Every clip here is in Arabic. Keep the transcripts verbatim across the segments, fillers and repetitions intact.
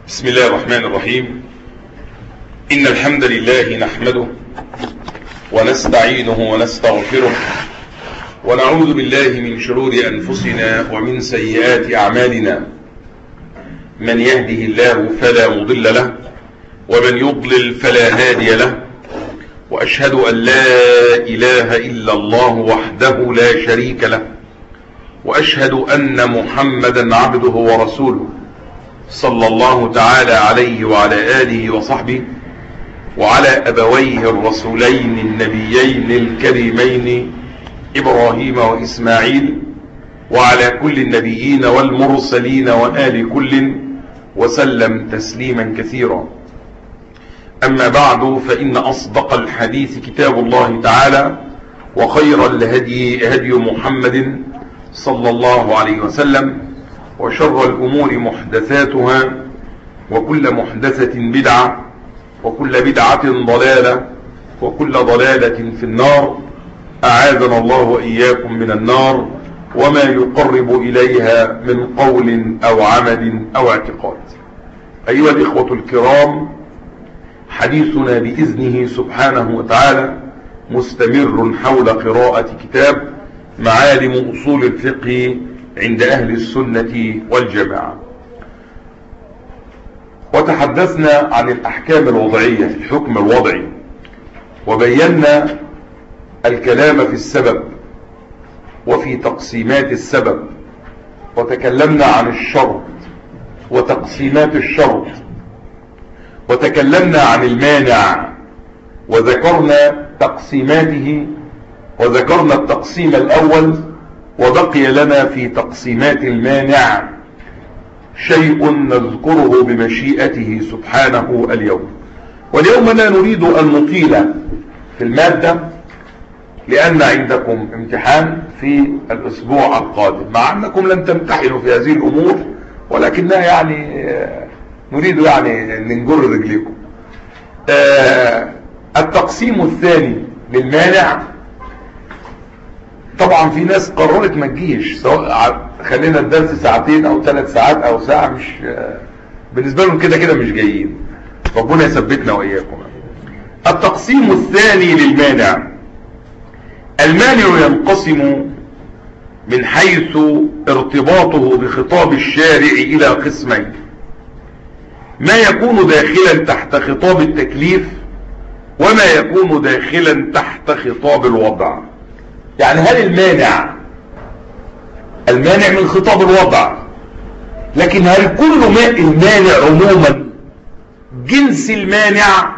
بسم الله الرحمن الرحيم. إن الحمد لله نحمده ونستعينه ونستغفره ونعوذ بالله من شرور أنفسنا ومن سيئات أعمالنا. من يهده الله فلا مضل له ومن يضلل فلا هادي له، وأشهد أن لا إله إلا الله وحده لا شريك له، وأشهد أن محمدا عبده ورسوله صلى الله تعالى عليه وعلى آله وصحبه وعلى أبويه الرسولين النبيين الكريمين إبراهيم وإسماعيل وعلى كل النبيين والمرسلين وآل كل وسلم تسليما كثيرا. أما بعد، فإن أصدق الحديث كتاب الله تعالى، وخير الهدي هدي محمد صلى الله عليه وسلم، وشر الأمور محدثاتها، وكل محدثة بدعة، وكل بدعة ضلالة، وكل ضلالة في النار. أعاذنا الله وإياكم من النار وما يقرب إليها من قول أو عمل أو اعتقاد. أيها الإخوة الكرام، حديثنا بإذنه سبحانه وتعالى مستمر حول قراءة كتاب معالم أصول الفقه عند أهل السنة والجماعة، وتحدثنا عن الأحكام الوضعية في الحكم الوضعي، وبينا الكلام في السبب وفي تقسيمات السبب، وتكلمنا عن الشرط وتقسيمات الشرط، وتكلمنا عن المانع وذكرنا تقسيماته، وذكرنا التقسيم الأول، وبقي لنا في تقسيمات المانع شيء نذكره بمشيئته سبحانه اليوم. واليوم لا نريد أن نطيل في المادة، لأن عندكم امتحان في الأسبوع القادم، مع أنكم لن تمتحنوا في هذه الأمور، ولكنها يعني نريد يعني ننجر رجليكم. التقسيم الثاني للمانع، طبعا في ناس قررت ما تجيش، سواء خلينا الدرس ساعتين او ثلاث ساعات او ساعة، مش بالنسبة لهم كده كده مش جايين، ربنا يثبتنا واياكم. التقسيم الثاني للمانع، المانع ينقسم من حيث ارتباطه بخطاب الشارع الى قسمين: ما يكون داخلا تحت خطاب التكليف، وما يكون داخلا تحت خطاب الوضع. يعني هل المانع المانع من خطاب الوضع، لكن هل كل ما المانع عموما جنس المانع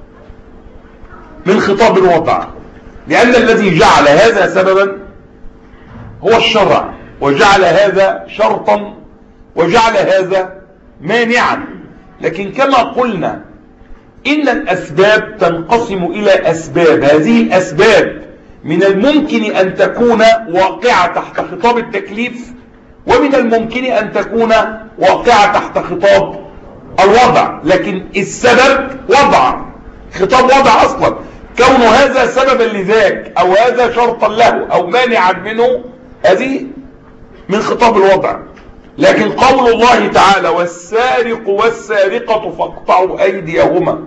من خطاب الوضع؟ لأن الذي جعل هذا سببا هو الشرع، وجعل هذا شرطا، وجعل هذا مانعا. لكن كما قلنا إن الأسباب تنقسم إلى أسباب، هذه الأسباب من الممكن أن تكون واقعة تحت خطاب التكليف، ومن الممكن أن تكون واقعة تحت خطاب الوضع، لكن السبب وضع، خطاب وضع أصلا. كون هذا سببا لذاك أو هذا شرطا له أو مانعا منه، هذه من خطاب الوضع. لكن قول الله تعالى: والسارق والسارقة فاقطعوا أيديهما،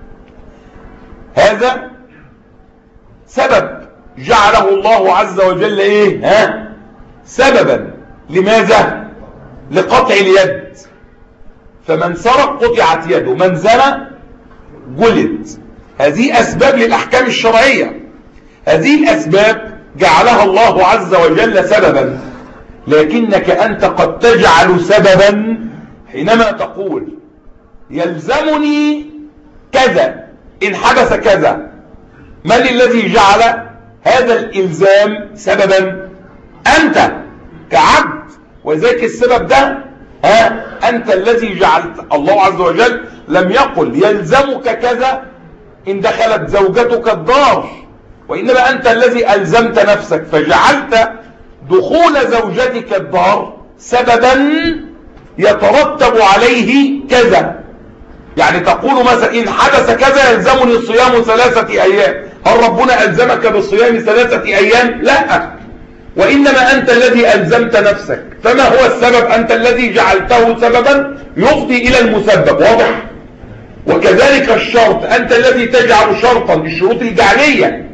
هذا سبب جعله الله عز وجل ايه ها سببا. لماذا؟ لقطع اليد، فمن سرق قطعت يده، من زنى جلد. هذه اسباب للاحكام الشرعية، هذه الاسباب جعلها الله عز وجل سببا. لكنك انت قد تجعل سببا حينما تقول يلزمني كذا ان حدث كذا. من الذي جعل هذا الإلزام سببا؟ أنت كعبد، وذلك السبب ده ها أنت الذي جعلت. الله عز وجل لم يقل يلزمك كذا إن دخلت زوجتك الدار، وإنما أنت الذي ألزمت نفسك، فجعلت دخول زوجتك الدار سببا يترتب عليه كذا. يعني تقول مثلا إن حدث كذا يلزمني صيام ثلاثة أيام. هل ربنا ألزمك بصيام ثلاثة أيام؟ لا، وإنما أنت الذي ألزمت نفسك. فما هو السبب؟ أنت الذي جعلته سببا يفضي إلى المسبب. واضح؟ وكذلك الشرط، أنت الذي تجعل شرطا، الشروط الجعلية،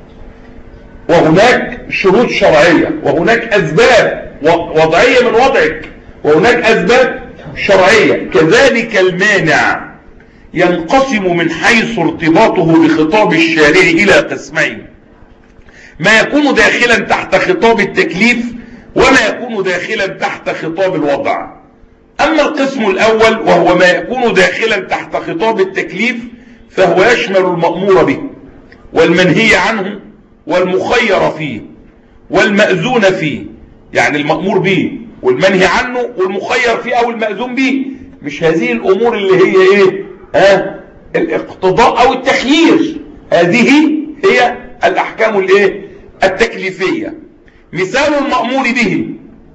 وهناك شروط شرعية، وهناك أسباب وضعية من وضعك، وهناك أسباب شرعية. كذلك المانع ينقسم من حيث ارتباطه بخطاب الشارع إلى قسمين: ما يكون داخلا تحت خطاب التكليف، وما يكون داخلا تحت خطاب الوضع. أما القسم الأول وهو ما يكون داخلا تحت خطاب التكليف فهو يشمل المأمور به والمنهي عنه والمخير فيه والمأذون فيه. يعني المأمور به والمنهي عنه والمخير فيه أو المأذون به، مش هذه الأمور اللي هي إيه؟ ها؟ الاقتضاء أو التخيير، هذه هي الأحكام الإيه؟ التكليفية. مثال المأمور به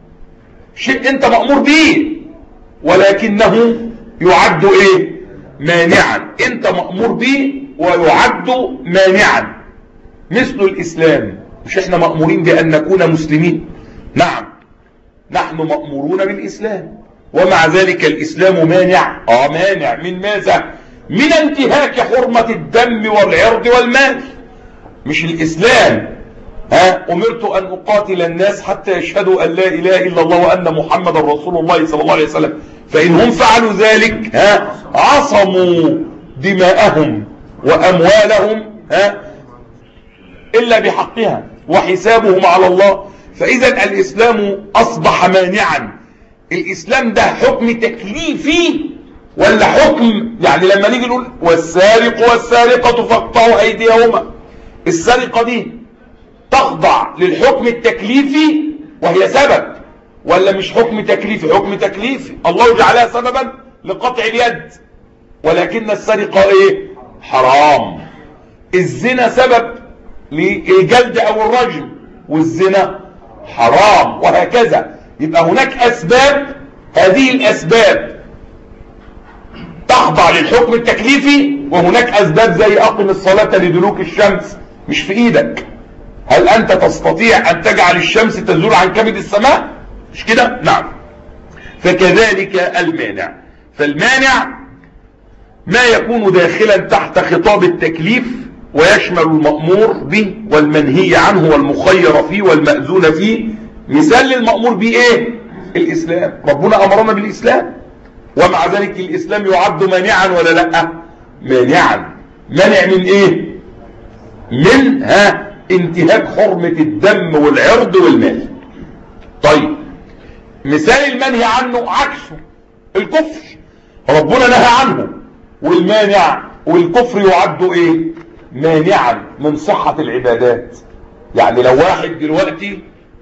شيء أنت مأمور به ولكنه يعد إيه؟ مانعا. أنت مأمور به ويعد مانعا، مثل الإسلام. مش احنا مأمورين بأن نكون مسلمين؟ نعم، نحن مأمورون بالإسلام، ومع ذلك الإسلام مانع. آه مانع من ماذا؟ من انتهاك حرمة الدم والعرض والمال. مش الإسلام ها أمرت أن أقاتل الناس حتى يشهدوا أن لا إله إلا الله وأن محمد رسول الله صلى الله عليه وسلم، فإن هم فعلوا ذلك ها عصموا دماءهم وأموالهم ها إلا بحقها وحسابهم على الله. فإذا الإسلام أصبح مانعا. الإسلام ده حكم تكليفي ولا حكم؟ يعني لما نيجي نقول والسارق والسارقة فاقطعوا أيديهما، السرقة دي تخضع للحكم التكليفي وهي سبب، ولا مش حكم تكليفي؟ حكم تكليفي، الله جعلها سببا لقطع اليد، ولكن السرقة ايه؟ حرام. الزنا سبب للجلد او الرجم، والزنا حرام، وهكذا. يبقى هناك اسباب، هذه الاسباب تخضع للحكم التكليفي، وهناك اسباب زي اقم الصلاة لدلوك الشمس مش في ايدك. هل انت تستطيع ان تجعل الشمس تزول عن كبد السماء؟ مش كده؟ نعم. فكذلك المانع. فالمانع ما يكون داخلا تحت خطاب التكليف ويشمل المأمور به والمنهي عنه والمخير فيه والمأذون فيه. مثال للمأمور به ايه؟ الاسلام. ربنا امرنا بالاسلام، ومع ذلك الاسلام يعد مانعا ولا لا؟ مانعا. منع من ايه؟ من ها انتهاك حرمة الدم والعرض والمال. طيب مثال المنهي عنه عكسه الكفر، ربنا نهى عنه، والمانع والكفر يعد ايه؟ مانعا من صحة العبادات. يعني لو واحد دلوقتي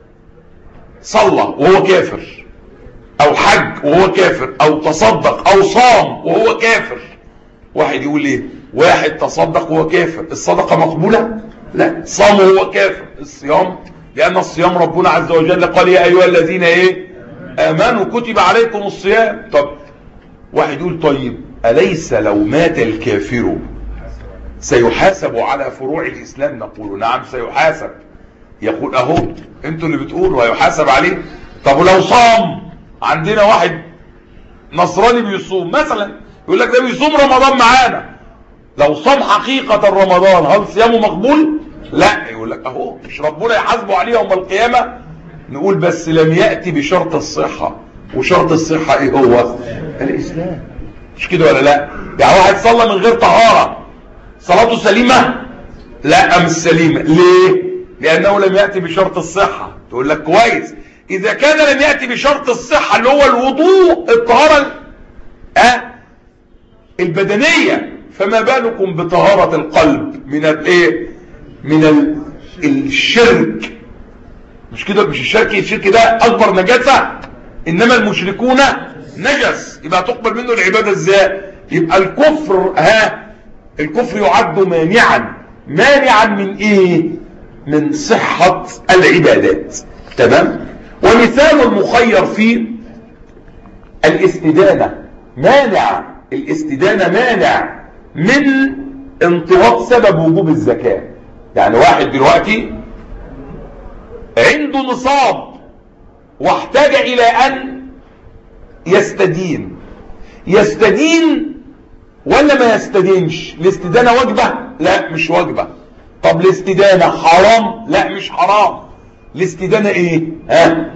صلى وهو كافر، او حج وهو كافر، او تصدق او صام وهو كافر، واحد يقول ايه؟ واحد تصدق وهو كافر، الصدقة مقبولة؟ لا. صام وهو كافر، الصيام، لأن الصيام ربنا عز وجل قال يا أيها الذين ايه؟ آمنوا كتب عليكم الصيام. طب واحد يقول طيب أليس لو مات الكافر سيحاسب على فروع الإسلام؟ نقول نعم سيحاسب. يقول أهو انتوا اللي بتقولوا هيحاسب عليه. طب ولو صام، عندنا واحد نصراني بيصوم مثلا، يقول لك ده بيصوم رمضان معانا، لو صام حقيقة رمضان هل صيامه مقبول؟ لا. يقول لك اهو مش ربنا يحاسبه عليه يوم القيامة؟ نقول بس لم يأتي بشرط الصحة، وشرط الصحة ايه هو؟ الإسلام. مش كده ولا لا؟ يعني واحد صلى من غير طهارة، صلاته سليمة؟ لا مش سليمة. ليه؟ لأنه لم يأتي بشرط الصحة. تقول لك كويس، إذا كان لم يأتي بشرط الصحة اللي هو الوضوء، الطهارة أه؟ البدنية، فما بالكم بطهارة القلب من الايه؟ من ال... الشرك. مش كده؟ مش الشرك، الشرك ده أكبر نجاسة، إنما المشركون نجس. يبقى تقبل منه العبادة ازاي؟ يبقى الكفر ها الكفر يعد مانعا. مانعا من ايه؟ من صحة العبادات. تمام. ومثال المخير فيه الاستدانة. مانع، الاستدانة مانع من انطلاق سبب وجوب الزكاة. يعني واحد دلوقتي عنده نصاب واحتاج الى ان يستدين، يستدين ولا ما يستدينش؟ الاستدانة واجبة؟ لا مش واجبة. طب الاستدانة حرام؟ لا مش حرام. الاستدانة ايه؟ ها؟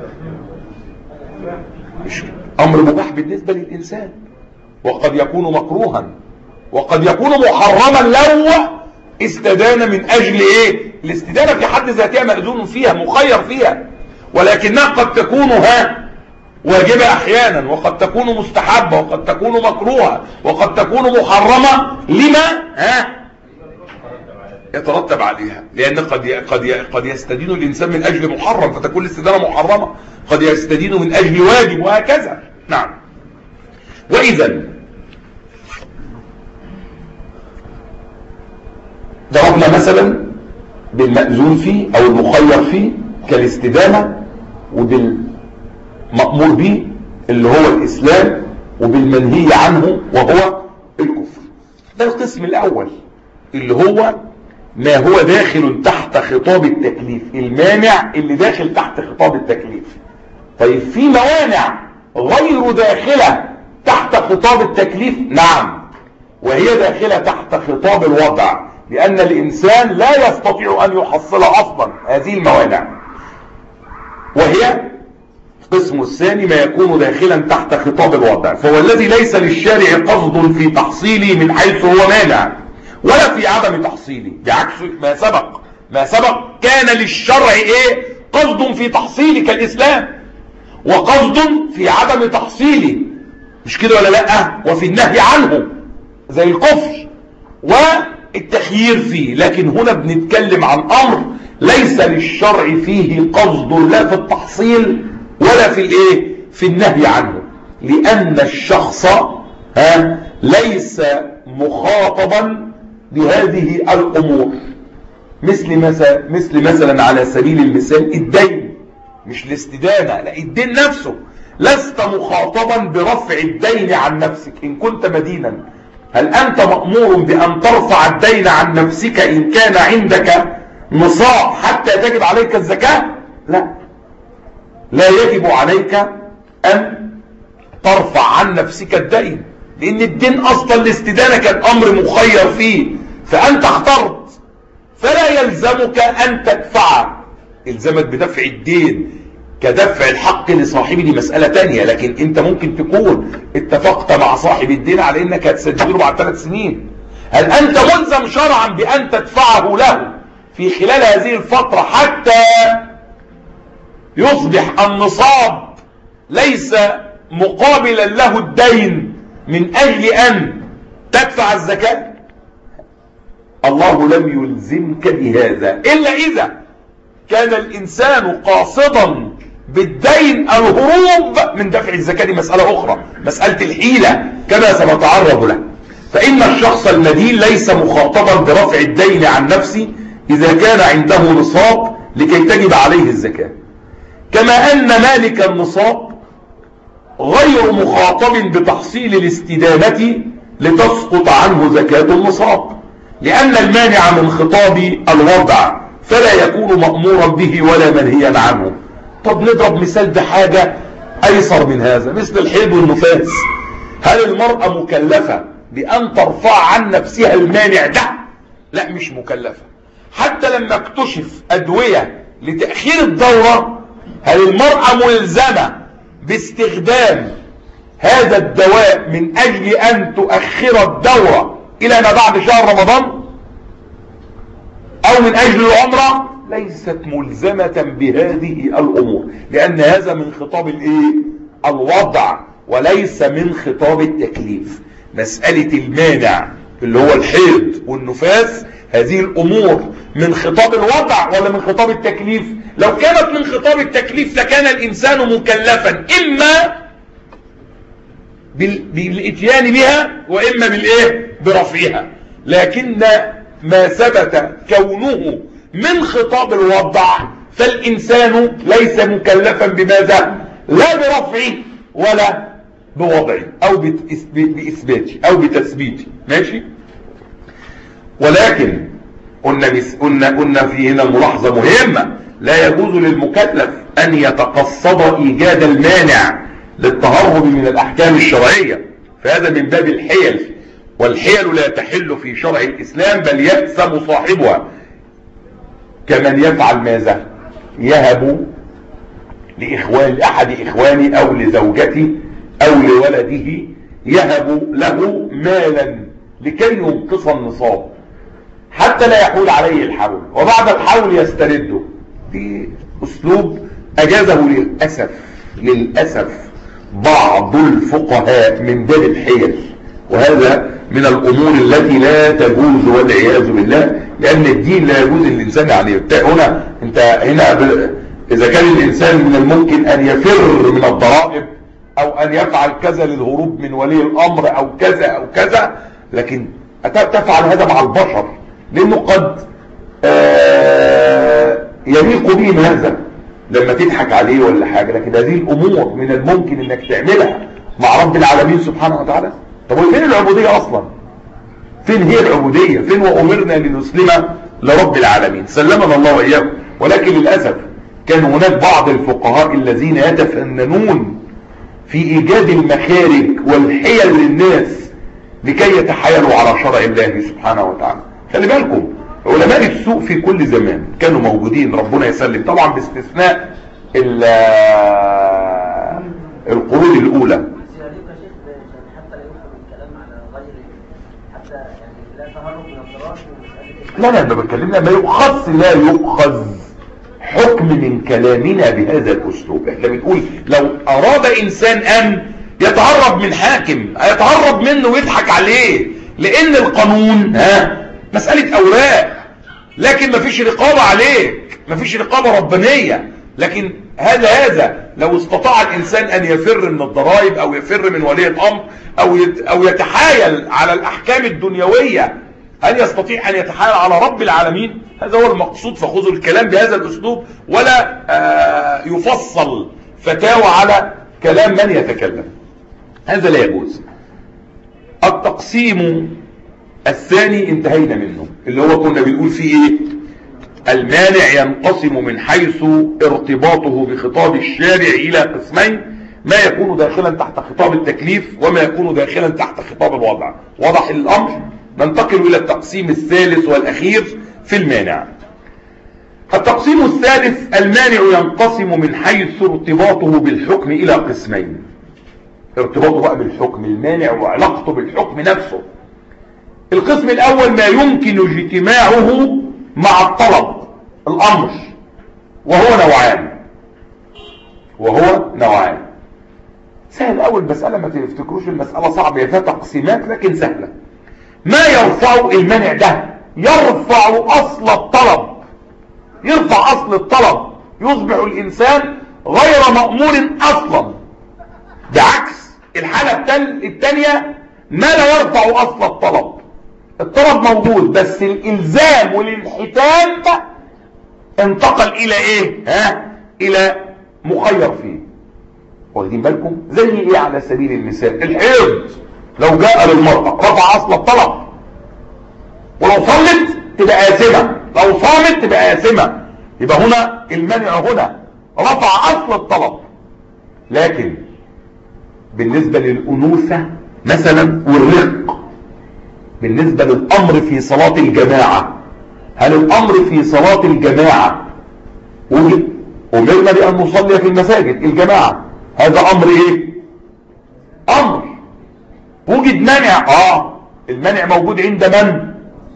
مش امر مباح بالنسبة للانسان، وقد يكون مكروها، وقد يكون محرما لو استدان من اجل ايه؟ الاستدانة في حد ذاتها مأذون فيها، مخير فيها، ولكنها قد تكون ها واجبة احيانا، وقد تكون مستحبة، وقد تكون مكروهة، وقد تكون محرمة لما ها يترتب عليها. لان قد قد قد يستدين الانسان من اجل محرم فتكون الاستدانة محرمة، قد يستدين من اجل واجب، وهكذا. نعم. واذا ضربنا مثلا بالمأذون فيه او المخير فيه كالاستدانة، وبالمأمور به اللي هو الاسلام، وبالمنهي عنه وهو الكفر. ده القسم الاول اللي هو ما هو داخل تحت خطاب التكليف، المانع اللي داخل تحت خطاب التكليف. طيب في موانع غير داخلة تحت خطاب التكليف؟ نعم، وهي داخلة تحت خطاب الوضع، لأن الإنسان لا يستطيع أن يحصل أصلا هذه الموانع. وهي القسم الثاني ما يكون داخلا تحت خطاب الوضع، فهو الذي ليس للشارع قصد في تحصيله من حيث هو مانع ولا في عدم تحصيله، بعكس ما سبق. ما سبق كان للشرع ايه؟ قصد في تحصيله كالإسلام، وقصد في عدم تحصيله، مش كده ولا لا؟ وفي النهي عنه زي الكفر والتخيير فيه. لكن هنا بنتكلم عن امر ليس للشرع فيه قصد لا في التحصيل ولا في الايه؟ في النهي عنه، لان الشخص ها ليس مخاطبا بهذه الامور. مثل مثلا مثل مثلا على سبيل المثال الدين، مش الاستدانة، لا الدين نفسه. لست مخاطبا برفع الدين عن نفسك ان كنت مدينا. هل انت مأمور بان ترفع الدين عن نفسك ان كان عندك نصاب حتى تجب عليك الزكاة؟ لا، لا يجب عليك ان ترفع عن نفسك الدين، لان الدين اصلا الاستدانة كان امر مخير فيه، فانت اخترت، فلا يلزمك ان تدفع. الزمك بدفع الدين كدفع الحق لصاحبه دي مسألة تانية، لكن انت ممكن تكون اتفقت مع صاحب الدين على انك هتسدده بعد ثلاث سنين. هل انت ملزم شرعا بان تدفعه له في خلال هذه الفترة حتى يصبح النصاب ليس مقابلا له الدين من اجل ان تدفع الزكاة؟ الله لم يلزمك بهذا الا اذا كان الانسان قاصدا بالدين الهروب من دفع الزكاة. دي مسألة اخرى، مسألة الحيلة كما سنتعرض له. فان الشخص المدين ليس مخاطبا برفع الدين عن نفسه اذا كان عنده نصاب لكي تجب عليه الزكاة، كما ان مالك النصاب غير مخاطب بتحصيل الاستدانة لتسقط عنه زكاة النصاب، لان المانع من خطاب الوضع فلا يكون مأمورا به ولا منهيا عنه. طب نضرب مثال بحاجة ايسر من هذا، مثل الحيض والنفاس. هل المرأة مكلفة بان ترفع عن نفسها المانع ده؟ لا مش مكلفة. حتى لما اكتشف ادوية لتأخير الدورة، هل المرأة ملزمة باستخدام هذا الدواء من اجل ان تؤخر الدورة الى ما بعد شهر رمضان او من اجل العمرة؟ ليست ملزمة بهذه الامور، لان هذا من خطاب الايه؟ الوضع، وليس من خطاب التكليف. مسألة المانع اللي هو الحيض والنفاس، هذه الامور من خطاب الوضع ولا من خطاب التكليف؟ لو كانت من خطاب التكليف لكان الانسان مكلفا اما بالاتيان بها واما بالايه؟ برفعها. لكن ما ثبت كونه من خطاب الوضع فالإنسان ليس مكلفا بماذا؟ لا برفعه ولا بوضعه أو بإثباته أو بتثبيته. ماشي؟ ولكن قلنا, قلنا, قلنا في هنا ملاحظة مهمة، لا يجوز للمكلف ان يتقصد ايجاد المانع للتهرب من الاحكام الشرعية، فهذا من باب الحيل، والحيل لا تحل في شرع الاسلام بل يأثم صاحبها، كمن يفعل ماذا؟ يهب لإخوان لأحد إخواني أو لزوجتي أو لولده، يهب له مالا لكي ينقص النصاب حتى لا يحول عليه الحول، وبعد الحول يسترده. دي أسلوب أجازه للأسف للأسف بعض الفقهاء من باب الحيل، وهذا من الأمور التي لا تجوز والعياذ بالله، لأن الدين لا يجوز الإنسان عليه. هنا أنت هنا ب... إذا كان الإنسان من الممكن أن يفر من الضرائب أو أن يفعل كذا للهروب من ولي الأمر أو كذا أو كذا، لكن تفعل هذا مع البشر لأنه قد آه يليق بهم هذا لما تضحك عليه ولا حاجة، لكن هذه الأمور من الممكن أنك تعملها مع رب العالمين سبحانه وتعالى. طب فين العبودية أصلا؟ فين هي العبودية؟ فين وأمرنا لنسلم لرب العالمين؟ سلمنا الله وإياكم. ولكن للأسف كان هناك بعض الفقهاء الذين يتفننون في إيجاد المخارج والحيل للناس لكي يتحايلوا على شرع الله سبحانه وتعالى. خلي بالكم علماء السوء في كل زمان كانوا موجودين، ربنا يسلم، طبعا باستثناء القرون الأولى. لا لا ما بتكلمنا ما يؤخذ لا يؤخذ حكم من كلامنا بهذا الاسلوب. احنا بنقول لو اراد انسان ان يتهرب من حاكم يتهرب منه ويضحك عليه، لان القانون ها مسألة اوراق، لكن ما فيش رقابة عليك، ما فيش رقابة ربانية. لكن هذا هذا لو استطاع الانسان ان يفر من الضرائب او يفر من ولي الامر او او يتحايل على الاحكام الدنيوية، هل يستطيع ان يتحايل على رب العالمين؟ هذا هو المقصود. فخذوا الكلام بهذا الاسلوب ولا آه يفصل فتاوى على كلام من يتكلم، هذا لا يجوز. التقسيم الثاني انتهينا منه، اللي هو كنا بنقول فيه ايه؟ المانع ينقسم من حيث ارتباطه بخطاب الشارع الى قسمين، ما يكون داخلا تحت خطاب التكليف وما يكون داخلا تحت خطاب الوضع. وضح الامر. ننتقل الى التقسيم الثالث والاخير في المانع. التقسيم الثالث المانع ينقسم من حيث ارتباطه بالحكم الى قسمين. ارتباطه بقى بالحكم المانع وعلاقته بالحكم نفسه. القسم الاول ما يمكن اجتماعه مع الطلب الامر، وهو نوعان وهو نوعان سهل. اول مسألة ما تفتكروش المسألة صعبة، هي فيها تقسيمات لكن سهلة. ما يرفع المانع ده يرفع اصل الطلب، يرفع اصل الطلب، يصبح الانسان غير مأمور اصلا، بعكس الحالة الثانية ما لا يرفع اصل الطلب. الطلب موجود بس الالزام والانحتام انتقل الى ايه؟ ها الى مخير فيه. واخدين بالكم؟ زي ايه على سبيل المثال؟ الحيض لو جاء للمرأة رفع اصل الطلب، ولو صلت تبقى آثمة، لو صامت تبقى آثمة. يبقى هنا المنع هنا رفع اصل الطلب. لكن بالنسبة للأنوثة مثلا والرق، بالنسبة للأمر في صلاة الجماعة، هل الأمر في صلاة الجماعة وجد؟ أمرنا بأن نصلي في المساجد الجماعة، هذا أمر إيه؟ أمر. وجد منع، آه المنع موجود عند من؟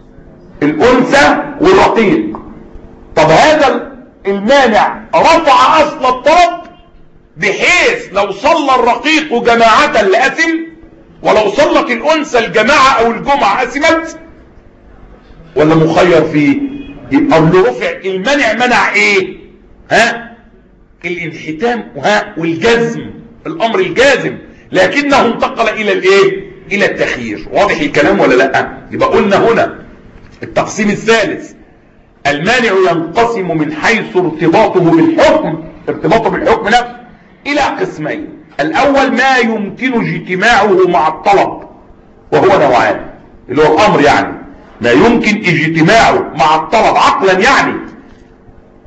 الأنثى والرقيق. طب هذا المانع رفع أصل الطلب بحيث لو صلى الرقيق جماعة لأثم، ولو صلت الأنثى الجماعة أو الجمعة أثمت، ولا مخير فيه؟ يبقى رفع المنع منع إيه؟ ها؟ الانحتام ها والجزم، الأمر الجازم، لكنه انتقل إلى الإيه؟ إلى التخيير. واضح الكلام ولا لأ؟ يبقى قلنا هنا التقسيم الثالث المانع ينقسم من حيث ارتباطه بالحكم، ارتباطه بالحكم نفسه إلى قسمين. الأول ما يمكن اجتماعه مع الطلب وهو نوعان، اللي هو الأمر يعني ما يمكن اجتماعه مع الطلب عقلا، يعني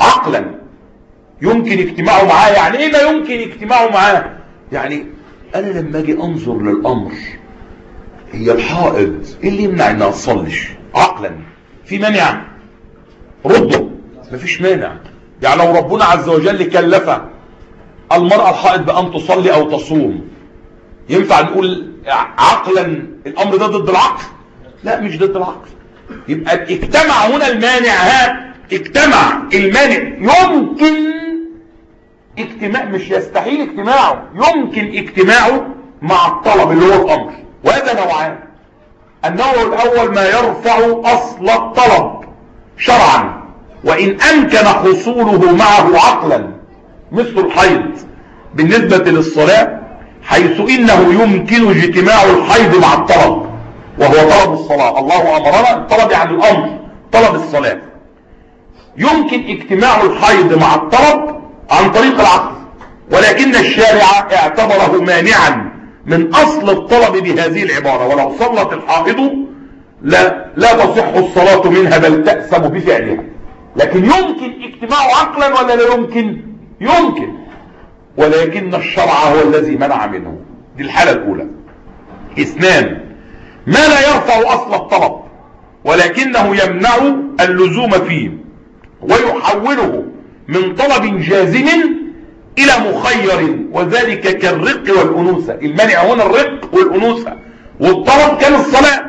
عقلا يمكن اجتماعه معاه. يعني ايه ما يمكن اجتماعه معاه؟ يعني انا لما اجي انظر للامر، هي الحائض ايه اللي يمنع انها تصليش؟ عقلا في مانع؟ رده مفيش مانع. يعني لو ربنا عز وجل كلف المرأة الحائض بان تصلي او تصوم، ينفع نقول عقلا الامر ده ضد العقل؟ لا مش ضد العقل. يبقى اجتمع هنا المانع، ها اجتمع المانع، يمكن اجتماع، مش يستحيل اجتماعه، يمكن اجتماعه مع الطلب اللي هو الامر. وهذا نوعان. النوع الاول ما يرفع اصل الطلب شرعا وان امكن حصوله معه عقلا، مثل الحيض بالنسبة للصلاة، حيث انه يمكن اجتماع الحيض مع الطلب وهو طلب الصلاة. الله امرنا الطلب يعني الامر، طلب الصلاة. يمكن اجتماع الحيض مع الطلب عن طريق العقل، ولكن الشارع اعتبره مانعا من اصل الطلب بهذه العبارة. ولو صلت الحائض لا, لا تصح الصلاة منها بل تأثم بفعلها. لكن يمكن اجتماعه عقلا ولا لا يمكن؟ يمكن، ولكن الشرع هو الذي منع منه. دي الحالة الاولى. اثنان، ما لا يرفع اصل الطلب ولكنه يمنع اللزوم فيه ويحوله من طلب جازم الى مخير، وذلك كالرق والانوثة. المانع هنا الرق والانوثة، والطلب كان الصلاة.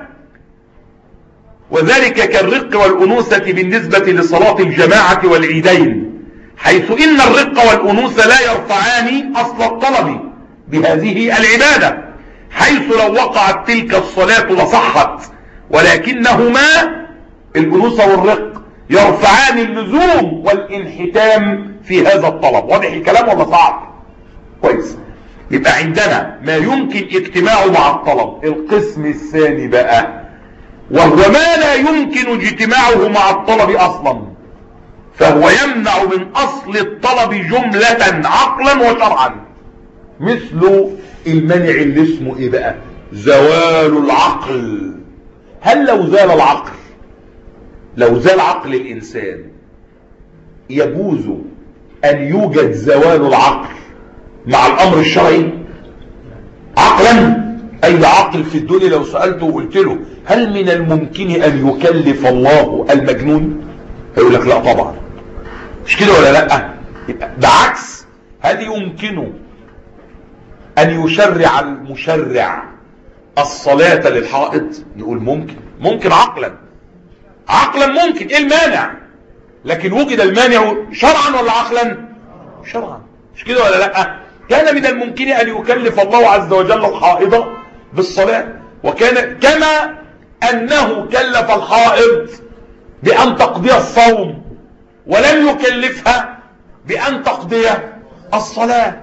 وذلك كالرق والانوثة بالنسبة لصلاة الجماعة والعيدين، حيث ان الرق والانوثة لا يرفعان اصل الطلب بهذه العبادة، حيث لو وقعت تلك الصلاة لصحت، ولكنهما الانوثة والرق يرفعان اللزوم والانحتام في هذا الطلب. واضح الكلام ولا صعب؟ كويس. يبقى عندنا ما يمكن اجتماعه مع الطلب. القسم الثاني بقى وهو ما لا يمكن اجتماعه مع الطلب اصلا، فهو يمنع من اصل الطلب جملة عقلا وشرعا، مثل المنع اللي اسمه ايه بقى؟ زوال العقل. هل لو زال العقل، لو زال عقل الانسان، يجوز ان يوجد زوال العقل مع الامر الشرعي عقلا؟ اي عقل في الدنيا لو سألته وقلت له هل من الممكن ان يكلف الله المجنون، هيقول لك لا طبعا. مش كده ولا لا؟ يبقى بعكس، هل يمكن ان يشرع المشرع الصلاة للحائض؟ نقول ممكن. ممكن عقلا، عقلا ممكن. ايه المانع؟ لكن وجد المانع شرعا ولا عقلا؟ شرعا. مش كده ولا لا؟ كان من الممكن ان يكلف الله عز وجل الحائض بالصلاة، وكان كما انه كلف الحائض بان تقضي الصوم ولم يكلفها بان تقضي الصلاة.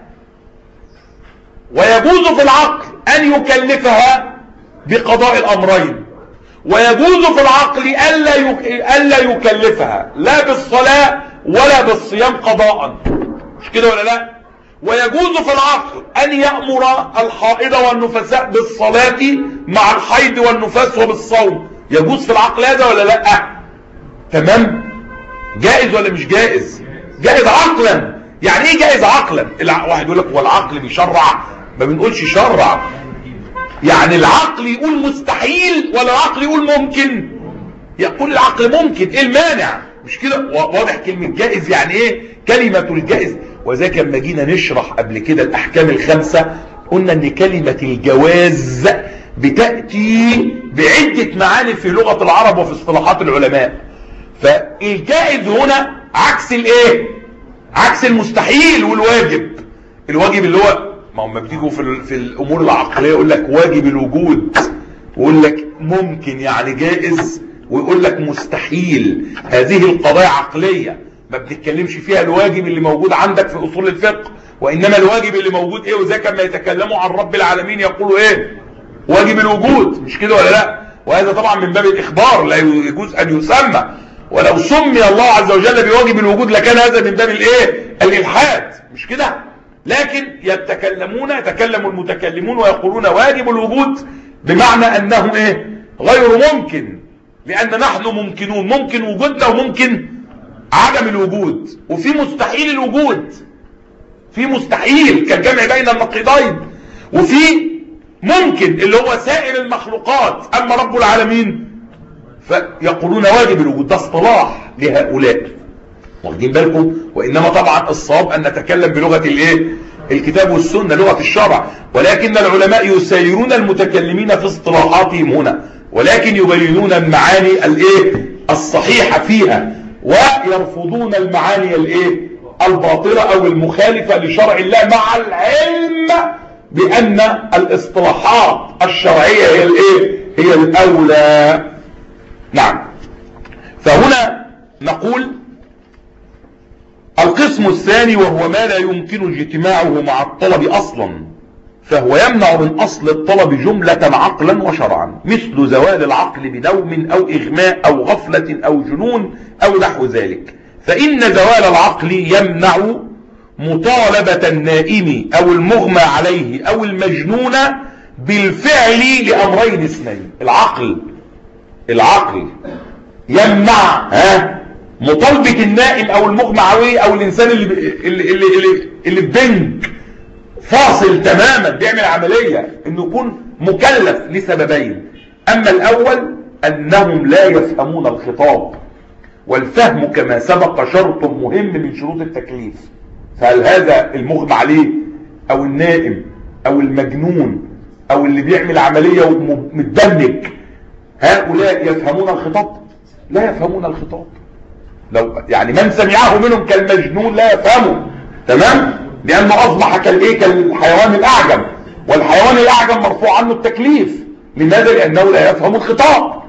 ويجوز في العقل ان يكلفها بقضاء الامرين، ويجوز في العقل الا الا يكلفها لا بالصلاة ولا بالصيام قضاء. مش كده ولا لا؟ ويجوز في العقل ان يأمر الحائض والنفساء بالصلاة مع الحيض والنفاس وبالصوم. يجوز في العقل هذا ولا لا؟ تمام. جائز ولا مش جائز؟ جائز عقلا. يعني ايه جائز عقلا؟ واحد يقول لك هو العقل بيشرع؟ ما بنقولش شرع. يعني العقل يقول مستحيل ولا العقل يقول ممكن؟ يقول العقل ممكن. ايه المانع؟ مش كده؟ واضح كلمة جائز يعني ايه؟ كلمة الجائز. وذلك لما جينا نشرح قبل كده الاحكام الخمسة قلنا ان كلمة الجواز بتأتي بعدة معاني في لغة العرب وفي اصطلاحات العلماء. فالجائز هنا عكس الايه؟ عكس المستحيل والواجب. الواجب اللي هو ما هم بتيجوا في, في الامور العقلية يقول لك واجب الوجود، ويقول لك ممكن يعني جائز، ويقول لك مستحيل. هذه القضايا عقلية ما بنتكلمش فيها الواجب اللي موجود عندك في اصول الفقه، وانما الواجب اللي موجود ايه؟ وذاك لما يتكلموا عن رب العالمين يقولوا ايه؟ واجب الوجود. مش كده ولا لا؟ وهذا طبعا من باب الاخبار، لا يجوز ان يسمى. ولو سمي الله عز وجل بواجب الوجود لكان هذا من باب الايه؟ الالحاد. مش كده؟ لكن يتكلمون يتكلم المتكلمون ويقولون واجب الوجود بمعنى انه ايه؟ غير ممكن، لان نحن ممكنون، ممكن وجودنا وممكن عدم الوجود، وفي مستحيل الوجود، في مستحيل كالجمع بين النقيضين، وفي ممكن اللي هو سائر المخلوقات، اما رب العالمين فيقولون واجب الوجود. ده اصطلاح لهؤلاء، واخدين بالكم؟ وانما طبعا الصواب ان نتكلم بلغه الايه؟ الكتاب والسنه، لغه الشرع، ولكن العلماء يسيرون المتكلمين في اصطلاحاتهم هنا، ولكن يبينون المعاني الايه؟ الصحيحه فيها، ويرفضون المعاني الايه؟ الباطله او المخالفه لشرع الله، مع العلم بان الاصطلاحات الشرعيه هي الايه؟ هي الاولى. نعم. فهنا نقول القسم الثاني وهو ما لا يمكن اجتماعه مع الطلب اصلا، فهو يمنع من اصل الطلب جملة عقلا وشرعا، مثل زوال العقل بنوم او اغماء او غفلة او جنون او نحو ذلك، فان زوال العقل يمنع مطالبة النائم او المغمى عليه او المجنون بالفعل لامرين اثنين. العقل العقل يمنع ها مطالبة النائم او المغمى عليه او الانسان اللي اللي اللي اللي, اللي ببنج فاصل تماما بيعمل عملية، انه يكون مكلف لسببين. اما الاول انهم لا يفهمون الخطاب، والفهم كما سبق شرط مهم من شروط التكليف. فهل هذا المغمى عليه او النائم او المجنون او اللي بيعمل عملية ومتبنج هؤلاء يفهمون الخطاب؟ لا يفهمون الخطاب. لو يعني من سمعه منهم كالمجنون لا يفهمه، تمام؟ لانه اصبح كالايه؟ كالحيوان الاعجم، والحيوان الاعجم مرفوع عنه التكليف. لماذا؟ لانه لا يفهم الخطاب.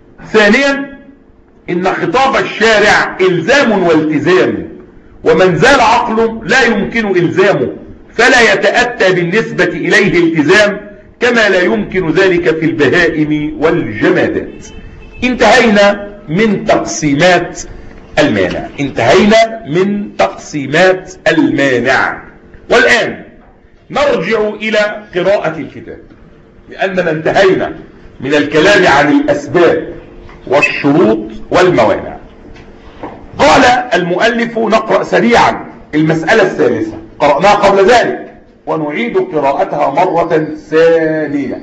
ثانيا ان خطاب الشارع الزام والتزام، ومن زال عقله لا يمكن الزامه، فلا يتأتى بالنسبة اليه التزام، كما لا يمكن ذلك في البهائم والجمادات. انتهينا من تقسيمات المانع، انتهينا من تقسيمات المانع. والآن نرجع إلى قراءة الكتاب، لأننا انتهينا من الكلام عن الأسباب والشروط والموانع. قال المؤلف، نقرأ سريعا المسألة الثالثة، قرأناها قبل ذلك ونعيد قراءتها مرة ثانية.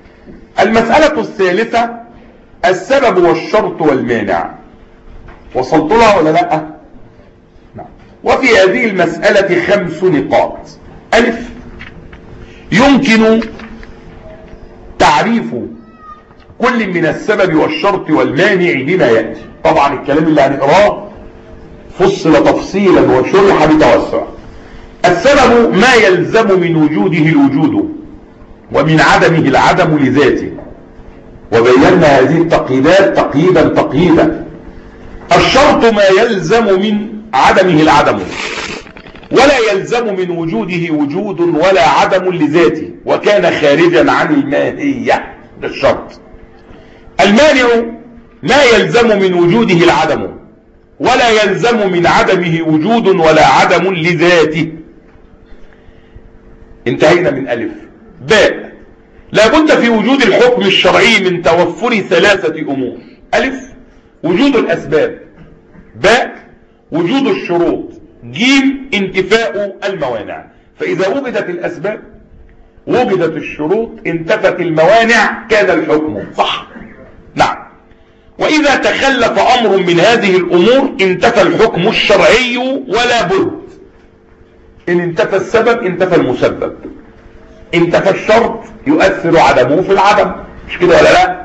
المسألة الثالثة السبب والشرط والمانع. وصلت لها ولا لا؟ نعم. وفي هذه المسألة خمس نقاط. ألف، يمكن تعريف كل من السبب والشرط والمانع بما يأتي. طبعا الكلام اللي هنقراه فصل تفصيلا وشرح بتوسع. السبب ما يلزم من وجوده الوجود ومن عدمه العدم لذاته، وبينا هذه التقييدات تقييدا تقييدا. الشرط ما يلزم من عدمه العدم، ولا يلزم من وجوده وجود ولا عدم لذاته، وكان خارجا عن الماهية. ده الشرط. المانع ما يلزم من وجوده العدم، ولا يلزم من عدمه وجود ولا عدم لذاته. انتهينا من ألف. باء، لابد في وجود الحكم الشرعي من توفر ثلاثة أمور. ألف، وجود الأسباب. باء، وجود الشروط. جيم، انتفاء الموانع. فإذا وجدت الأسباب وجدت الشروط انتفت الموانع، كان الحكم صح. نعم. وإذا تخلف أمر من هذه الأمور انتفى الحكم الشرعي ولا بد. إن انتفى السبب انتفى المسبب، انتفى الشرط يؤثر عدمه في العدم، مش كده ولا لا؟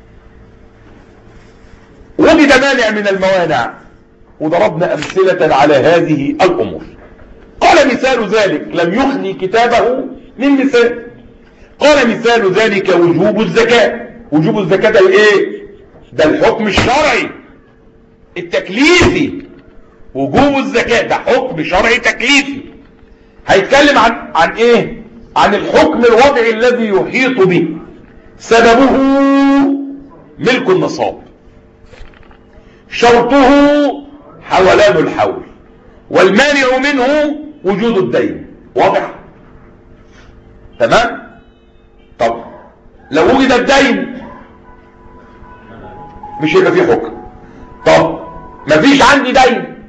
وجد مانع من الموانع، وضربنا أمثلة على هذه الأمور. قال مثال ذلك، لم يخلي كتابه من مثال. قال مثال ذلك وجوب الزكاة. وجوب الزكاة ده الايه؟ ده الحكم الشرعي التكليفي. وجوب الزكاة ده حكم شرعي تكليفي. هيتكلم عن عن ايه؟ عن الحكم الوضعي الذي يحيط به. سببه ملك النصاب، شرطه حولان الحول، والمانع منه وجود الدين. واضح؟ تمام؟ طب لو وجد الدين مش هيبقى فيه حكم. طب مفيش عندي دين،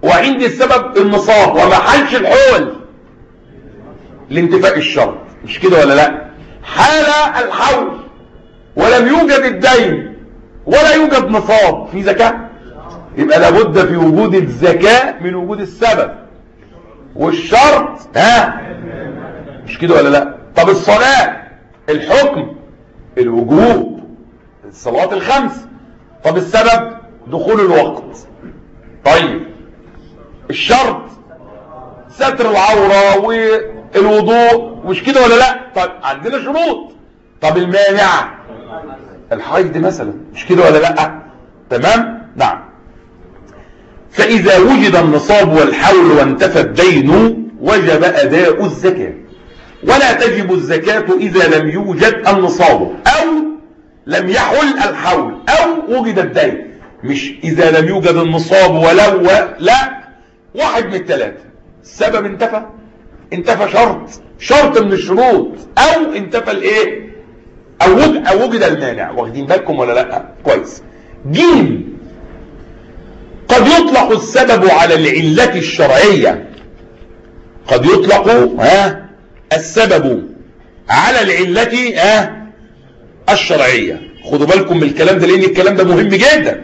وعندي السبب النصاب وما حلش الحول لانتفاء الشرط، مش كده ولا لا؟ حال الحول ولم يوجد الدين ولا يوجد نصاب، في زكاة؟ يبقى لابد في وجود الزكاة من وجود السبب والشرط، ها مش كده ولا لا؟ طب الصلاة الحكم الوجوب الصلوات الخمس، طب السبب دخول الوقت، طيب الشرط ستر العورة والوضوء، مش كده ولا لا؟ طب عندنا شروط، طب المانع الحيض مثلا، مش كده ولا لا؟ تمام؟ نعم. فإذا وجد النصاب والحول وانتفى الدين وجب أداء الزكاة، ولا تجب الزكاة إذا لم يوجد النصاب أو لم يحل الحول أو وجد الدين، مش إذا لم يوجد النصاب ولو و... لا، واحد من الثلاثة، السبب انتفى، انتفى شرط شرط من الشروط، أو انتفى الايه، أو وجد, أو وجد المانع. واخدين بالكم ولا لا؟ كويس. جيم، قد يطلق السبب على العلة الشرعية، قد يطلق ها السبب على العلة ها الشرعية. خدوا بالكم من الكلام ده لأن الكلام ده مهم جدا.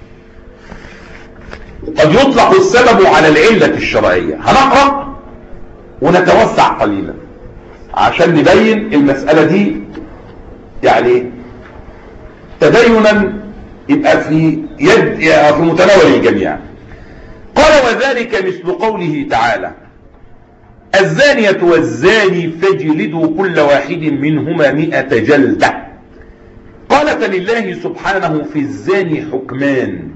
قد يطلق السبب على العلة الشرعية. هنقرأ ونتوسع قليلا عشان نبين المسألة دي يعني تبينا يبقى في يد في متناول الجميع. قال وذلك مثل قوله تعالى الزانية والزاني فاجلدوا كل واحد منهما مئة جلدة. قال فلله سبحانه في الزاني حكمان،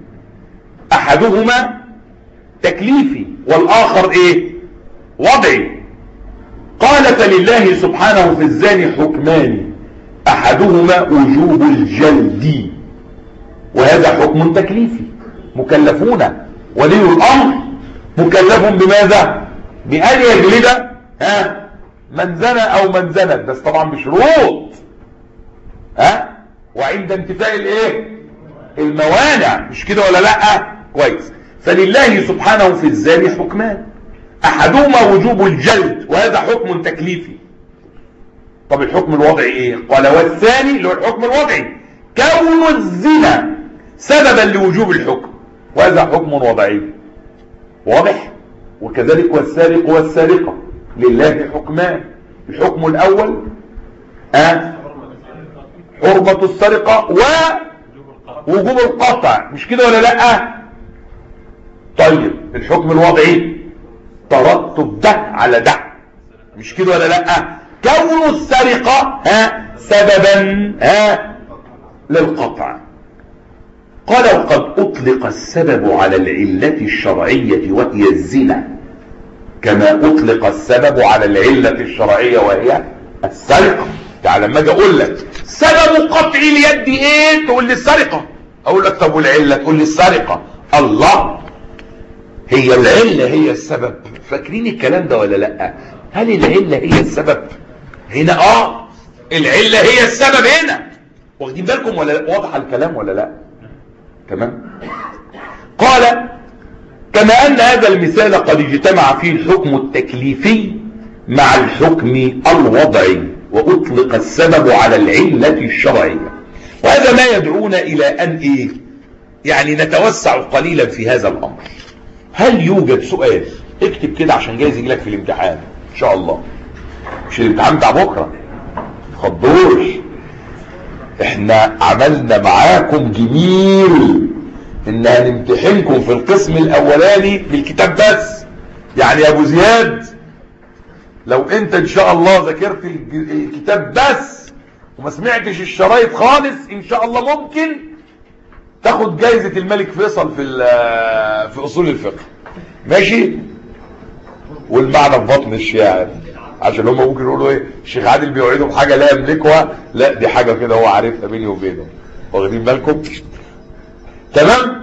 احدهما تكليفي والاخر ايه وضعي. قال فلله سبحانه في الزاني حكمان، احدهما وجوب الجلد، وهذا حكم تكليفي، مكلفون، ولي الامر مكلف بماذا؟ بأن يجلد ها من زنى او من زنت، بس طبعا بشروط، ها وعند انتفاء الايه الموانع، مش كده ولا لا؟ كويس. فلله سبحانه في الزاني حكمان، احدهما وجوب الجلد وهذا حكم تكليفي. طب الحكم الوضعي ايه؟ قال والثاني اللي هو الحكم الوضعي كون الزنا سببا لوجوب الحكم، وهذا حكم وضعي واضح. وكذلك والسارق والسارقة لله حكمان، الحكم الاول آه حرمة السرقة ووجوب القطع، مش كده ولا لا؟ طيب الحكم الوضعي ترتب ده على ده، مش كده ولا لا؟ كون السرقة ها سببا ها للقطع. قال وقد اطلق السبب على العلة الشرعية وهي الزنا، كما اطلق السبب على العلة الشرعية وهي السرقة. يعني لما اجي اقول لك سبب قطع اليد ايه تقول لي السرقة، اقول لك طب والعلة تقول لي السرقة. الله، هي العلة هي السبب؟ فاكرين الكلام ده ولا لا؟ هل العلة هي السبب هنا؟ اه العلة هي السبب هنا. واخدين بالكم ولا لا؟ واضح الكلام ولا لا؟ تمام. قال كما ان هذا المثال قد اجتمع فيه الحكم التكليفي مع الحكم الوضعي، واطلق السبب على العلة الشرعية، وهذا ما يدعونا الى ان ايه يعني نتوسع قليلا في هذا الامر. هل يوجد سؤال؟ اكتب كده عشان جايز يجي لك في الامتحان ان شاء الله، مش الامتحان بتاع بكره، خضوش. احنا عملنا معاكم جميل ان هنمتحنكم في القسم الاولاني بالكتاب بس. يعني يا ابو زياد لو انت ان شاء الله ذاكرت الكتاب بس وما سمعتش الشرايط خالص، ان شاء الله ممكن تاخد جايزة الملك فيصل في في اصول الفقه، ماشي؟ والمعنى في بطن الشعر، عشان هم ممكن يقولوا ايه الشيخ عادل بيوعده بحاجه لا يملكها، لا دي حاجه كده هو عارفها بيني وبينه. واخدين بالكم؟ تمام.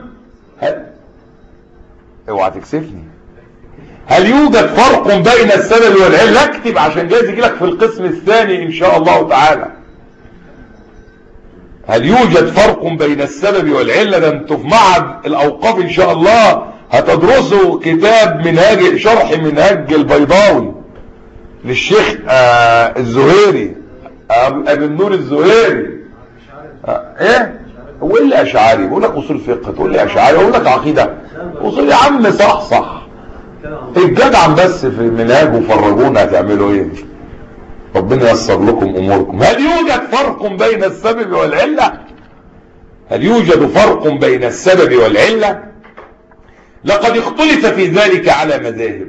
اوعى تكسفني. هل يوجد فرق بين السبب والعله؟ اكتب عشان جايز يجي لك في القسم الثاني ان شاء الله تعالى. هل يوجد فرق بين السبب والعله؟ ده انتوا في معهد الاوقاف ان شاء الله هتدرسوا كتاب منهاج شرح منهاج البيضاوي للشيخ آه الزهيري ابي النور الزهيري. آه ايه هو اللي اشعري بقول لك اصول فقه تقول لي اشعري اقول لك عقيده اصول يا عم صح صح الجدع بس في المنهاج وفرجونا هتعملوا ايه. ربنا ييسر لكم اموركم. هل يوجد فرق بين السبب والعله؟ هل يوجد فرق بين السبب والعله؟ لقد اختلف في ذلك على مذاهب.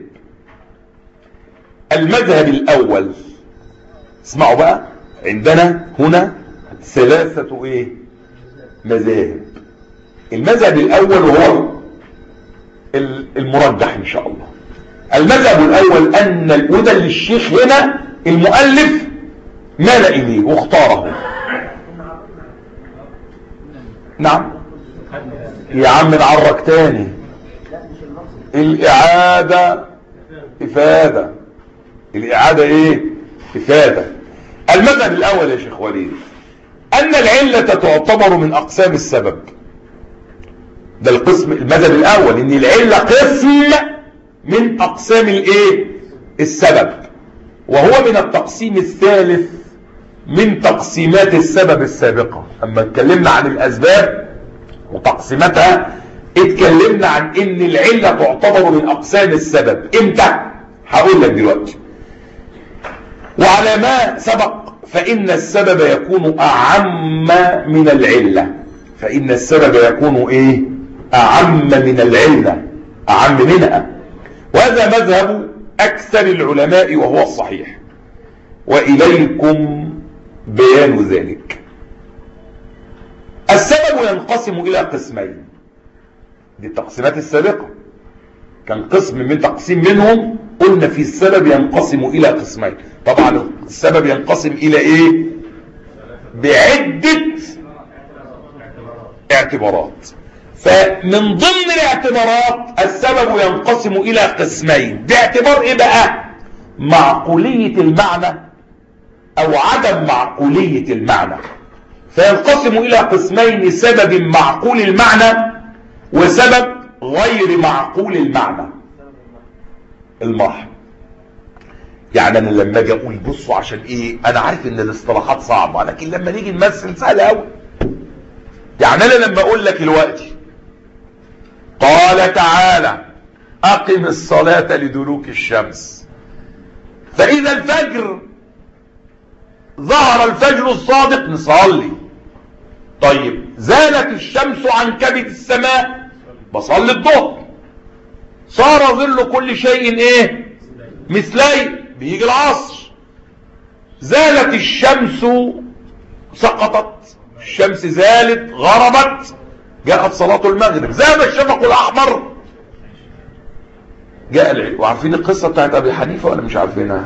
المذهب الاول اسمعوا بقى عندنا هنا ثلاثه ايه مذاهب. المذهب الاول وهو المرجح ان شاء الله. المذهب الاول ان وده اللي الشيخ هنا المؤلف مال اليه واختاره. نعم يا عم نعرك تاني. الاعادة افادة. الاعادة ايه افادة. المذهب الاول يا شيخ وليد ان العلة تعتبر من اقسام السبب. ده القسم المذهب الاول ان العلة قسم من اقسام الايه السبب، وهو من التقسيم الثالث من تقسيمات السبب السابقة. اما اتكلمنا عن الاسباب وتقسيماتها اتكلمنا عن ان العلة تعتبر من اقسام السبب. امتى؟ هقول لك دلوقتي. وعلى ما سبق فان السبب يكون اعم من العلة. فان السبب يكون ايه اعم من العلة اعم منها. وهذا مذهب اكثر العلماء وهو الصحيح، واليكم بيان ذلك. السبب ينقسم الى قسمين. دي التقسيمات السابقة كان قسم من تقسيم منهم قلنا في السبب ينقسم الى قسمين. طبعا السبب ينقسم الى ايه بعدة اعتبارات. فمن ضمن الاعتبارات السبب ينقسم الى قسمين باعتبار ايه بقى معقولية المعنى او عدم معقولية المعنى. فينقسم الى قسمين سبب معقول المعنى وسبب غير معقول المعنى. المرحب يعني انا لما اجي اقول بصوا عشان ايه انا عارف ان الاصطلاحات صعبة لكن لما نيجي نمثل سهل قوي. يعني انا لما اقول لك دلوقتي قال تعالى اقم الصلاة لدلوك الشمس، فاذا الفجر ظهر الفجر الصادق نصلي. طيب زالت الشمس عن كبد السماء بصلي الظهر. صار ظل كل شيء ايه مثلي بيجي العصر. زالت الشمس سقطت الشمس زالت غربت جاءت صلاة المغرب. زاد الشفق الاحمر جاء العلم. وعارفين القصة بتاعت ابي حنيفة ولا مش عارفينها؟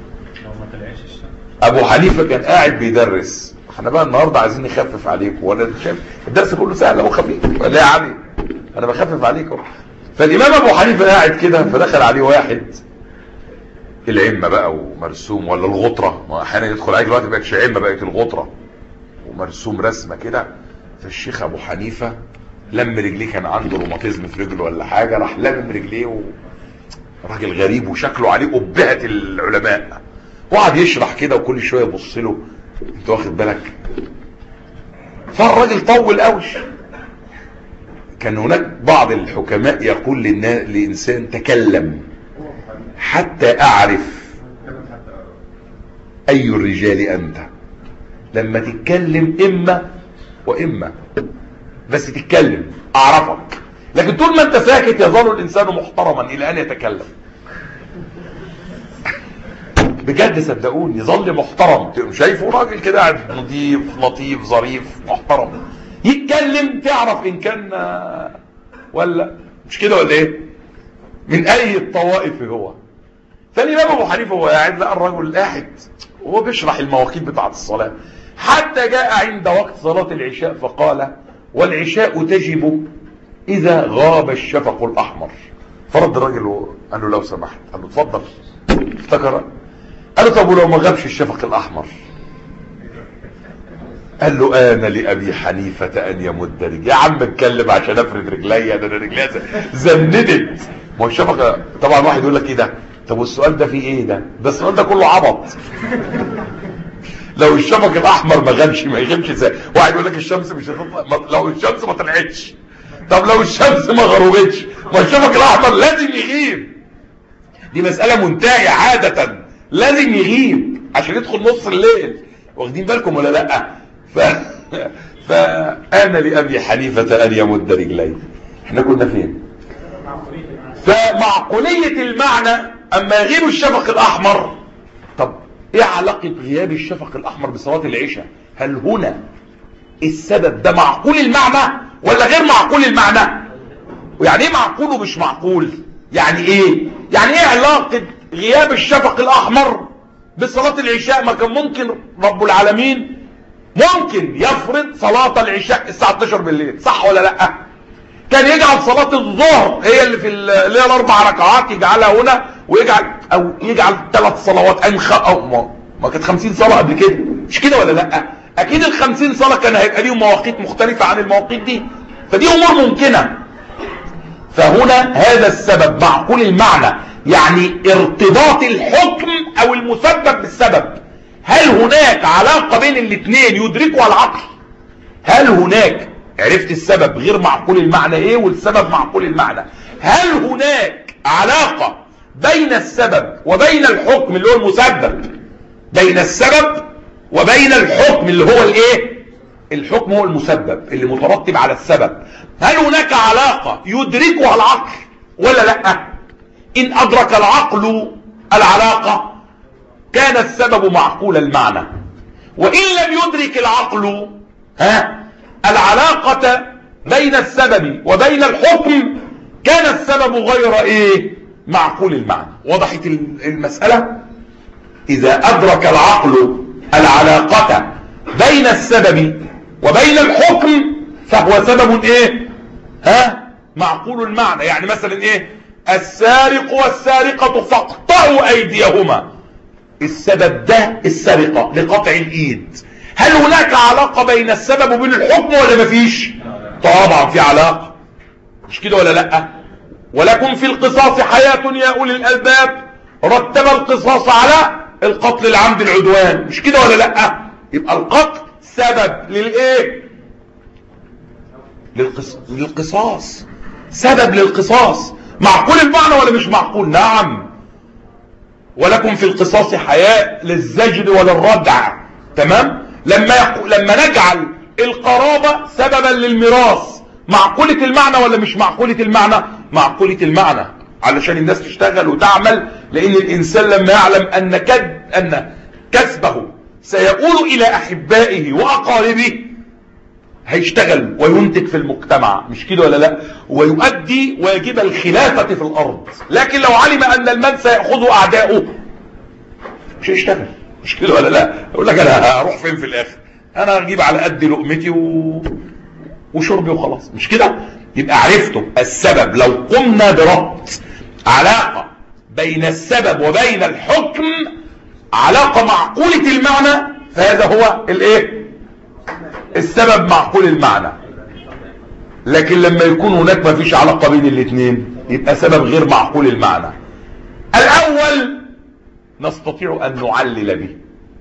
ابو حنيفة كان قاعد بيدرس. احنا بقى النهاردة عايزين نخفف عليكم ولا شايف الدرس كله سهل وخفيف ولا يا عمي انا بخفف عليكم. فالامام ابو حنيفة قاعد كده فدخل عليه واحد العمة بقى ومرسوم ولا الغطرة. ما احيانا يدخل عليك دلوقتي بقتش عمة بقت الغطرة ومرسوم رسمة كده. فالشيخ ابو حنيفة لم رجليه كان عنده روماتيزم في رجله ولا حاجة راح لم رجليه و... راجل غريب وشكله عليه قبعة العلماء وقعد يشرح كده وكل شوية يبص له انت واخد بالك. فالراجل طول قوي. كان هناك بعض الحكماء يقول للنا... لإنسان تكلم حتى أعرف أي الرجال أنت. لما تتكلم إما وإما بس تتكلم أعرفك. لكن طول ما أنت ساكت يظل الإنسان محترما إلى أن يتكلم. بجد صدقوني يظل محترم. شايفه راجل كده قاعد نظيف لطيف ظريف محترم. يتكلم تعرف إن كان ولا مش كده ولا إيه من أي الطوائف هو. فالإمام أبو حنيفة هو قاعد لقى الرجل قاعد وهو بيشرح المواقيت بتاعة الصلاة حتى جاء عند وقت صلاة العشاء فقال والعشاء تجب إذا غاب الشفق الأحمر. فرد الرجل قال له لو سمحت. قال له اتفضل. افتكر قال له طب ولو ما غابش الشفق الأحمر؟ قال له انا لابي حنيفة ان يمد رجلي. يا عم اتكلم عشان افرد رجلي، انا رجلي زندت. ما هو الشفقة طبعا واحد يقول لك ايه ده، طب والسؤال ده فيه ايه ده؟ ده السؤال ده كله عبط. لو الشفق الاحمر ما غابش ما يغيبش ازاي؟ واحد يقول لك الشمس مش هتطلع، لو الشمس ما طلعتش. طب لو الشمس ما غربتش، ما الشفق الاحمر لازم يغيب. دي مسألة منتهية عادة، لازم يغيب عشان يدخل نص الليل. واخدين بالكم ولا لا؟ ف... فأنا لأبي حنيفة أن يمد رجليه. احنا كنا فين؟ فمعقولية المعنى اما يغيب الشفق الاحمر. طب ايه علاقة غياب الشفق الاحمر بصلاة العشاء؟ هل هنا السبب ده معقول المعنى ولا غير معقول المعنى؟ ويعني ايه معقول ومش معقول؟ يعني ايه؟ يعني ايه علاقة غياب الشفق الاحمر بصلاة العشاء؟ ما كان ممكن رب العالمين ممكن يفرض صلاة العشاء الساعة اتناشر بالليل، صح ولا لا؟ كان يجعل صلاة الظهر هي اللي في اللي هي الاربع ركعات يجعلها هنا، ويجعل او يجعل ثلاث صلوات انخ او ما, ما كانت خمسين صلاة قبل كده، مش كده ولا لا؟ اكيد ال خمسين صلاة كان هيبقى ليهم مواقيت مختلفة عن المواقيت دي، فدي امور ممكنة. فهنا هذا السبب معقول المعنى، يعني ارتباط الحكم او المسبب بالسبب. هل هناك علاقة بين الاثنين يدركها العقل؟ هل هناك، عرفت السبب غير معقول المعنى ايه والسبب معقول المعنى، هل هناك علاقة بين السبب وبين الحكم اللي هو المسبب؟ بين السبب وبين الحكم اللي هو الايه؟ الحكم هو المسبب اللي مترتب على السبب. هل هناك علاقة يدركها العقل ولا لا؟ ان ادرك العقل العلاقة كان السبب معقول المعنى، وان لم يدرك العقل ها العلاقة بين السبب وبين الحكم كان السبب غير ايه؟ معقول المعنى. وضحت المسألة؟ اذا ادرك العقل العلاقة بين السبب وبين الحكم فهو سبب ايه؟ ها؟ معقول المعنى. يعني مثلا ايه؟ السارق والسارقة فاقطعوا ايديهما، السبب ده السرقة لقطع الايد. هل هناك علاقة بين السبب وبين الحكم ولا مفيش؟ طبعا في علاقة، مش كده ولا لا؟ ولكم في القصاص حياة يا اولي الالباب، رتب القصاص على القتل العمد العدوان، مش كده ولا لا؟ يبقى القتل سبب للايه؟ للقص... للقصاص، سبب للقصاص. معقول المعنى ولا مش معقول؟ نعم. ولكم في القصاص حياة للزجر وللردع، تمام؟ لما يقو... لما نجعل القرابة سببا للميراث، معقولة المعنى ولا مش معقولة المعنى؟ معقولة المعنى، علشان الناس تشتغل وتعمل، لان الانسان لما يعلم ان كد ان كسبه سيؤول الى احبائه واقاربه هيشتغل وينتج في المجتمع، مش كده ولا لا؟ ويؤدي واجب الخلافة في الارض. لكن لو علم ان المال سيأخذه اعداؤه مش هيشتغل، مش كده ولا لا؟ يقول لك انا هروح فين في الاخر؟ انا هجيب على قد لقمتي و... وشربي وخلاص، مش كده؟ يبقى عرفتوا السبب. لو قمنا بربط علاقة بين السبب وبين الحكم علاقة معقولة المعنى فهذا هو الايه؟ السبب معقول المعنى. لكن لما يكون هناك ما فيش علاقة بين الاثنين يبقى سبب غير معقول المعنى. الاول نستطيع ان نعلل به،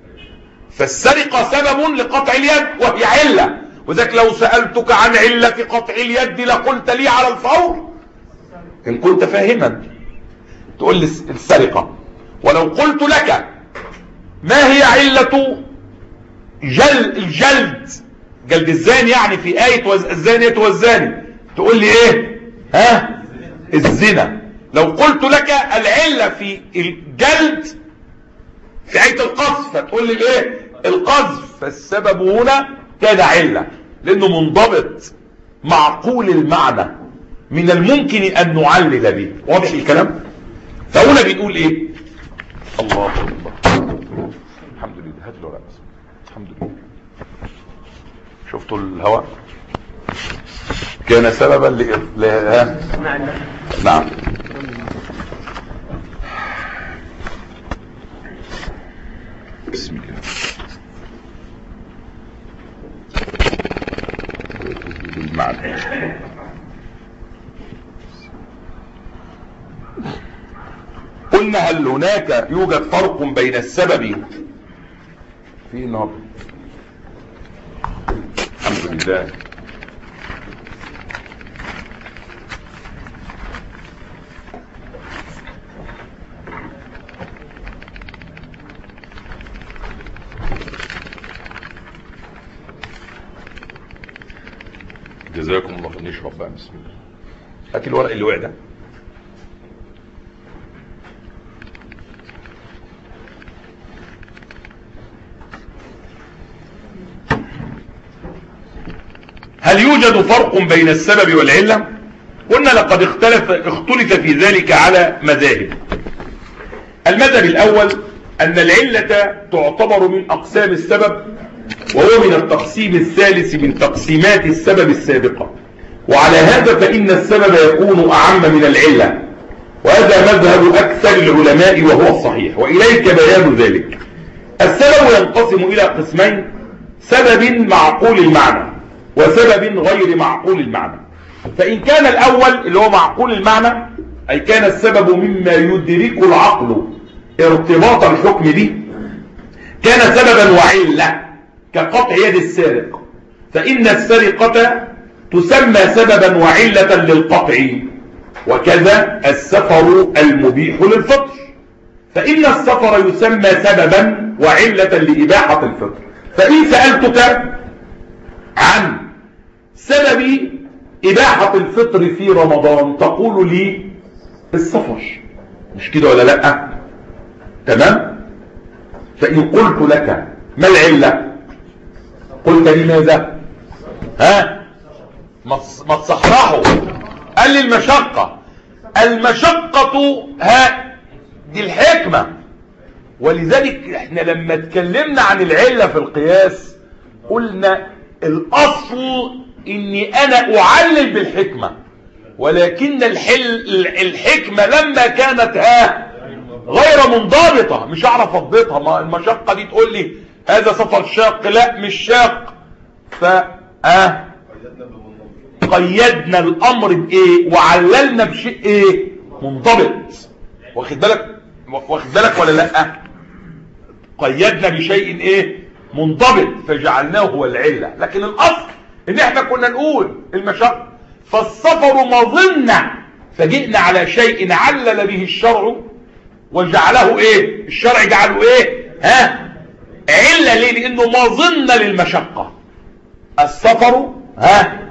فالسرقة سبب لقطع اليد وهي علة، وذلك لو سألتك عن علة قطع اليد لقلت لي على الفور ان كنت فاهما، تقول لي السرقة. ولو قلت لك ما هي علة جل الجلد جلد الزاني، يعني في آية الزانية والزاني، تقول لي ايه؟ ها؟ الزنا. لو قلت لك العلة في الجلد في آية القذف فتقول لي الايه؟ القذف. فالسبب هنا كان علة لانه منضبط معقول المعنى، من الممكن ان نعلل به. واضح الكلام؟ فهنا بنقول ايه؟ الله اكبر، الحمد لله. هات له رأس، الحمد لله. شفتوا الهواء كان سببا ل... ل... نعم. بسم الله. المعنى. قلنا هل هناك يوجد فرق بين السبب في النهارده؟ الحمد لله. جزاكم الله خير. نشرب بقى بسم الله. هات الورق اللي وقع ده. هل يوجد فرق بين السبب والعلة؟ قلنا لقد اختلف اختلف في ذلك على مذاهب. المذهب الأول أن العلة تعتبر من أقسام السبب، وهو من التقسيم الثالث من تقسيمات السبب السابقة، وعلى هذا فإن السبب يكون أعم من العلة، وهذا مذهب أكثر العلماء وهو الصحيح، وإليك بيان ذلك. السبب ينقسم إلى قسمين: سبب معقول المعنى وسبب غير معقول المعنى. فإن كان الأول اللي هو معقول المعنى، أي كان السبب مما يدرك العقل ارتباط الحكم به، كان سببا وعلة كقطع يد السارق، فإن السرقة تسمى سببا وعلة للقطع، وكذا السفر المبيح للفطر، فإن السفر يسمى سببا وعلة لإباحة الفطر. فإن سألتك عن سبب إباحة الفطر في رمضان تقول لي السفر، مش كده ولا لأ؟ تمام؟ فإن قلت لك ما العلة قلت لي ماذا؟ ها؟ ما تصحرحه. قال لي المشقة. المشقة ها دي الحكمة، ولذلك احنا لما اتكلمنا عن العلة في القياس قلنا الأصل إني أنا أعلل بالحكمة، ولكن الحل الحكمة لما كانت ها غير منضبطة مش أعرف أضبطها. ما المشقة دي تقول لي هذا سفر شاق، لا مش شاق، ف اه قيدنا الأمر بإيه وعللنا بشيء إيه منضبط. واخد بالك واخد بالك ولا لا؟ قيدنا بشيء إيه منضبط فجعلناه هو العلة، لكن الأصل ان احنا كنا نقول المشقة. فالسفر مظنة، فجئنا على شيء علل به الشرع وجعله ايه؟ الشرع جعله ايه؟ ها علة. ليه؟ لانه مظنة للمشقة. السفر ها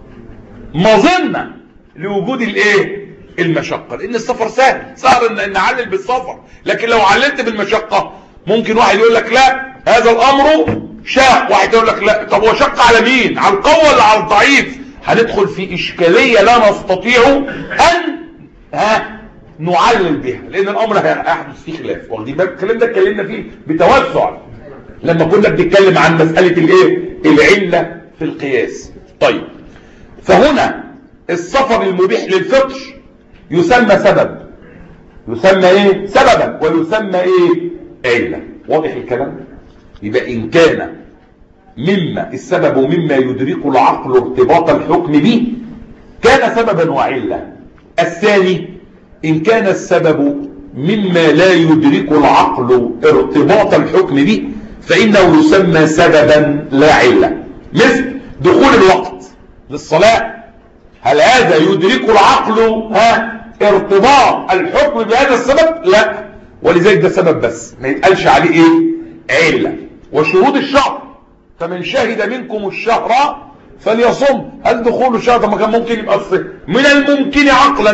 مظنة لوجود الايه؟ المشقة، لان السفر سهل، سهل ان نعلل بالسفر، لكن لو عللت بالمشقة ممكن واحد يقول لك لا هذا الامر شاق، واحد يقول لك لا. طب هو شق على مين؟ على القوي ولا على الضعيف؟ هندخل في اشكاليه لا نستطيع ان ها نعلل بها، لان الامر هيحدث فيه خلاف. واخدين بالك الكلام ده اتكلمنا فيه بتوسع لما كنا بنتكلم عن مساله الايه؟ العله في القياس. طيب، فهنا السفر المبيح للفطر يسمى سبب، يسمى ايه؟ سببا، ويسمى ايه؟ عله. واضح الكلام؟ يبقى إن كان مما السبب مما يدرك العقل ارتباط الحكم به كان سببا وعلة. الثاني إن كان السبب مما لا يدرك العقل ارتباط الحكم به فإنه يسمى سببا لا علة. مثل دخول الوقت للصلاة، هل هذا يدرك العقل ها ارتباط الحكم بهذا السبب؟ لا، ولذلك ده سبب بس ما يتقالش عليه ايه؟ علة. وشهود الشهر، فمن شهد منكم الشهر فليصم. هل دخول الشهر ما كان ممكن يبقى من الممكن عقلا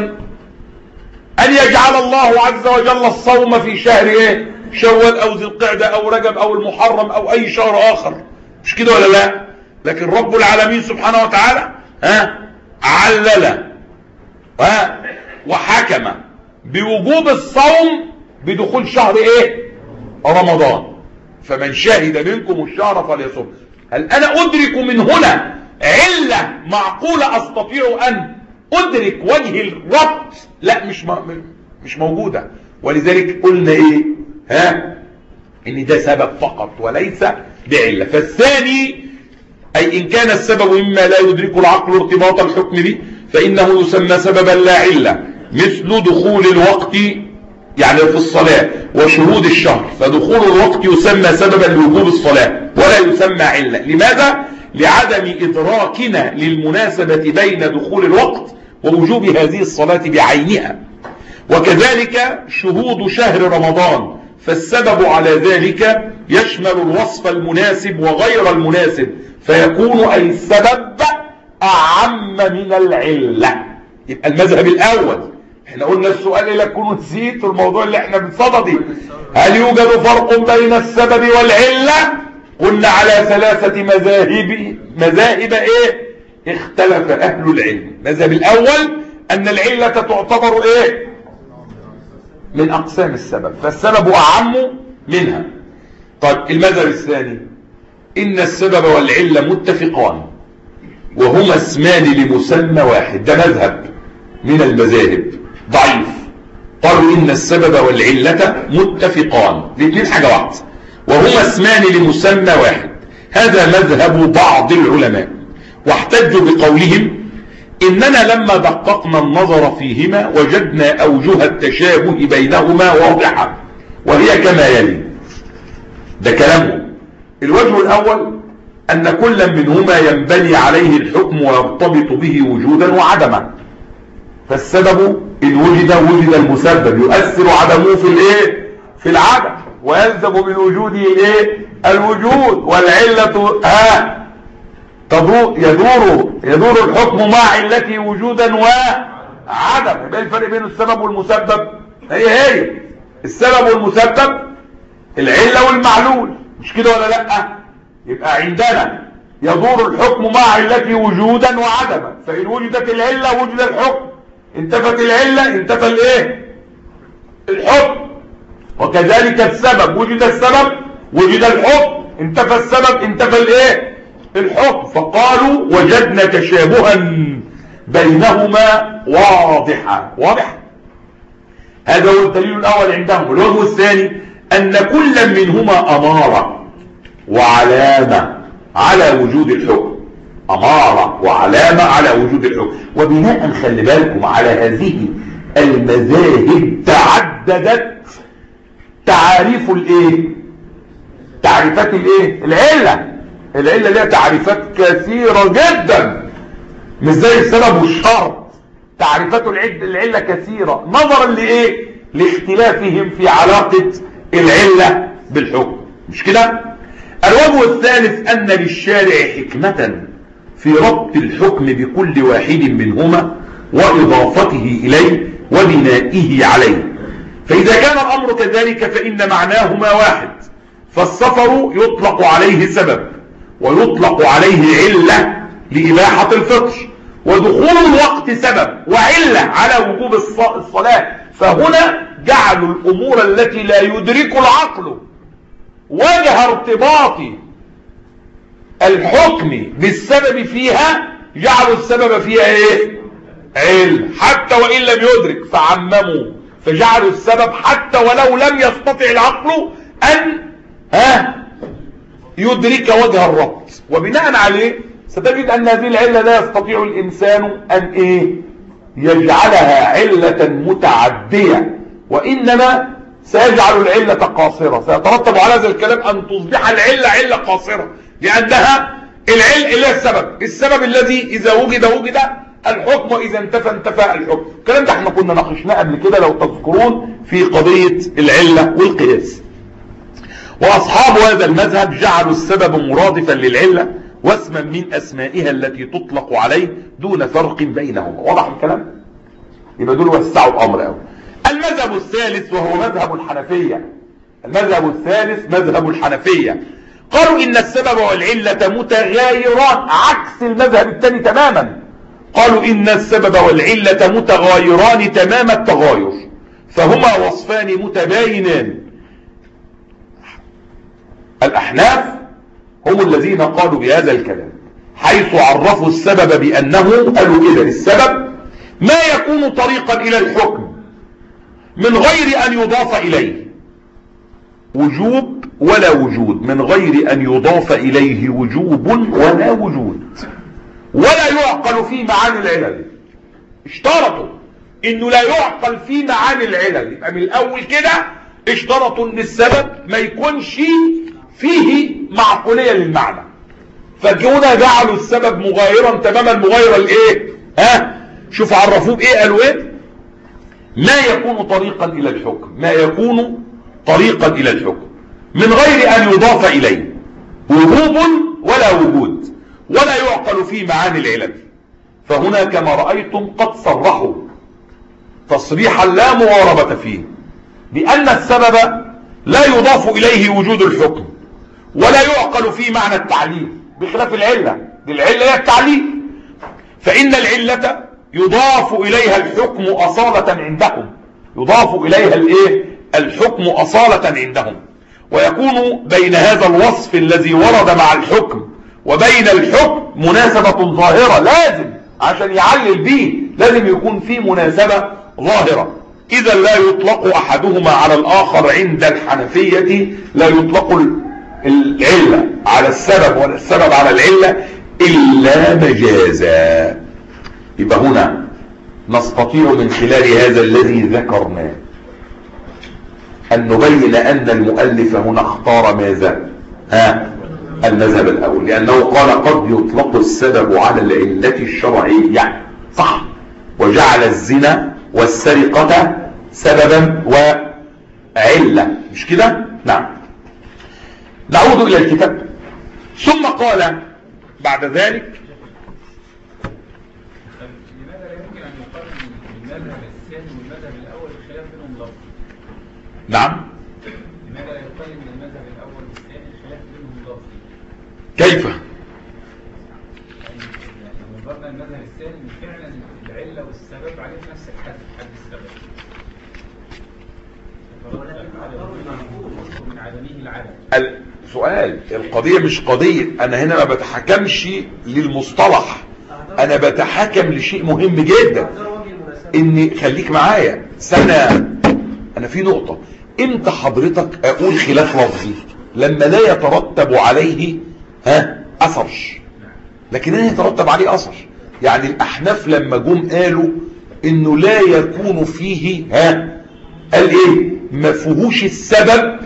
ان يجعل الله عز وجل الصوم في شهر ايه؟ شوال او ذي القعدة او رجب او المحرم او اي شهر اخر، مش كده ولا لا؟ لكن رب العالمين سبحانه وتعالى ها علل ها وحكم بوجوب الصوم بدخول شهر ايه؟ رمضان. فمن شهد منكم الشهر فليصم. هل انا ادرك من هنا علة معقولة استطيع ان ادرك وجه الربط؟ لا، مش مش موجودة. ولذلك قلنا ايه؟ ها ان ده سبب فقط وليس بعلة. فالثاني أي إن كان السبب مما لا يدرك العقل ارتباط الحكم به فإنه يسمى سببا لا علة، مثل دخول الوقت يعني في الصلاة وشهود الشهر، فدخول الوقت يسمى سببا لوجوب الصلاة ولا يسمى علة. لماذا؟ لعدم إدراكنا للمناسبة بين دخول الوقت ووجوب هذه الصلاة بعينها. وكذلك شهود شهر رمضان، فالسبب على ذلك يشمل الوصف المناسب وغير المناسب، فيكون أي السبب أعم من العلة. يبقى المذهب الأول، احنا قلنا السؤال إلا تكونوا نسيت الموضوع اللي احنا بنصدده، هل يوجد فرق بين السبب والعلة؟ قلنا على ثلاثة مذاهب مذاهب ايه اختلف أهل العلم. المذهب الأول أن العلة تعتبر ايه من أقسام السبب، فالسبب أعم منها. طيب المذهب الثاني إن السبب والعلة متفقان وهما اسمان لمسمى واحد، ده مذهب من المذاهب ضعيف، قالوا إن السبب والعلة متفقان، الاثنين حاجة واحدة، وهما اسمان لمسمى واحد. هذا مذهب بعض العلماء، واحتجوا بقولهم إننا لما دققنا النظر فيهما وجدنا أوجه التشابه بينهما واضحة، وهي كما يلي. ده كلامه. الوجه الأول أن كل منهما ينبني عليه الحكم ويرتبط به وجودا وعدما، فالسبب إن وجد وجد المسبب، يؤثر عدمه في الايه في العدم، ويلزم من وجوده الايه الوجود. والعلة ها تدور يدور يدور الحكم مع علته وجودا وعدم. يبقى الفرق بين السبب والمسبب هي هي السبب والمسبب العلة والمعلول، مش كده ولا لا؟ يبقى عندنا يدور الحكم مع علته وجودا وعدما، فإن وجدت العلة وجد الحكم، انتفت العلة انتفى الايه الحكم. وكذلك السبب، وجد السبب وجد الحكم، انتفى السبب انتفى الايه الحكم. فقالوا وجدنا تشابها بينهما واضحا. واضح. هذا هو الدليل الاول عندهم. الوجه الثاني ان كل منهما امارة وعلامة على وجود الحكم، امارة وعلامة على وجود الحكم. وبناء خلي بالكم على هذه المذاهب تعددت تعاريف الايه تعريفات الايه العلة. العلة لها تعريفات كثيرة جدا، مش زي السبب والشرط، تعريفات العلة كثيرة نظرا لايه لاختلافهم في علاقة العلة بالحكم، مش كده؟ الوجه الثالث ان للشارع حكمة في ربط الحكم بكل واحد منهما واضافته اليه وبنائه عليه، فاذا كان الامر كذلك فان معناهما واحد، فالسفر يطلق عليه سبب ويطلق عليه علة لإباحة الفطر، ودخول الوقت سبب وعلة على وجوب الصلاة. فهنا جعلوا الأمور التي لا يدرك العقل وجه ارتباط الحكم بالسبب فيها، جعلوا السبب فيها ايه علة حتى وإن لم يدرك، فعمموا فجعلوا السبب حتى ولو لم يستطع العقل أن ها يدرك وجه الربط. وبناء عليه ستجد أن هذه العلة لا يستطيع الإنسان أن إيه يجعلها علة متعدية، وإنما سيجعل العلة قاصرة. سيترتب على هذا الكلام أن تصبح العلة علة قاصرة، لأنها العلة إلا السبب، السبب الذي إذا وجد وجد الحكم وإذا انتفى انتفى الحكم. الكلام ده احنا كنا ناقشناه قبل كده لو تذكرون في قضية العلة والقياس. وأصحاب هذا المذهب جعلوا السبب مرادفا للعلة واسما من أسمائها التي تطلق عليه دون فرق بينهما. واضح الكلام؟ يبقى دول وسعوا الأمر أوي. المذهب الثالث وهو مذهب الحنفية. المذهب الثالث مذهب الحنفية، قالوا إن السبب والعلة متغايران، عكس المذهب الثاني تماما. قالوا إن السبب والعلة متغايران تمام التغاير، فهما وصفان متباينان. الأحناف هم الذين قالوا بهذا الكلام، حيث عرفوا السبب بأنه، قالوا كده السبب ما يكون طريقا إلى الحكم من غير أن يضاف إليه وجوب ولا وجود من غير ان يضاف اليه وجوب ولا وجود ولا يعقل في معاني العلل. اشترطوا انه لا يعقل في معاني العلل. يبقى من الاول كده اشترطوا ان السبب ما يكونش فيه معقولية للمعنى، فكنا جعلوا السبب مغايرا تماما مغايرا لايه؟ ها شوف عرفوه بايه؟ قالوا ايه؟ ما يكون طريقا الى الحكم، ما يكون طريقا الى الحكم من غير ان يضاف اليه وجوب ولا وجود ولا يعقل في معاني العلل. فهنا كما رأيتم قد صرحوا تصريحا لا مواربة فيه بأن السبب لا يضاف إليه وجود الحكم ولا يعقل في معنى التعليل، بخلاف العلة. دي العلة هي التعليل، فإن العلة يضاف إليها الحكم أصالة عندهم، يضاف إليها الإيه؟ الحكم أصالة عندهم. ويكون بين هذا الوصف الذي ورد مع الحكم وبين الحكم مناسبة ظاهرة، لازم عشان يعلل به لازم يكون في مناسبة ظاهرة. إذا لا يطلق أحدهما على الآخر عند الحنفية، لا يطلق العلة على السبب ولا السبب على العلة إلا مجازا. يبقى هنا نستطيع من خلال هذا الذي ذكرناه أن نبين أن المؤلف هنا اختار ماذا؟ ها؟ المذهب الأول، لأنه قال قد يطلق السبب على العلة الشرعية، صح، وجعل الزنا والسرقة سببا وعلة، مش كده؟ نعم. نعود إلى الكتاب. ثم قال بعد ذلك لماذا لا يمكن أن يقارن المذهب الثاني والمذهب الأول الخلاف بينهم لفظ؟ نعم. لماذا لا يقارن المذهب الأول والثاني الخلاف بينهم لفظ؟ كيف؟ يعني لو نظرنا المذهب الثاني فعلا العلة والسبب عليه نفس الحد، حد السبب. من عدمه العدم. السؤال القضية مش قضية، أنا هنا ما بتحكمش للمصطلح، أنا بتحكم لشيء مهم جدا. إني خليك معايا سنة، أنا في نقطة، إمتى حضرتك أقول خلاف لفظي؟ لما لا يترتب عليه ها أثر، لكن لا يترتب عليه أثر. يعني الأحناف لما جم قالوا إنه لا يكون فيه ها قال إيه؟ ما فيهوش السبب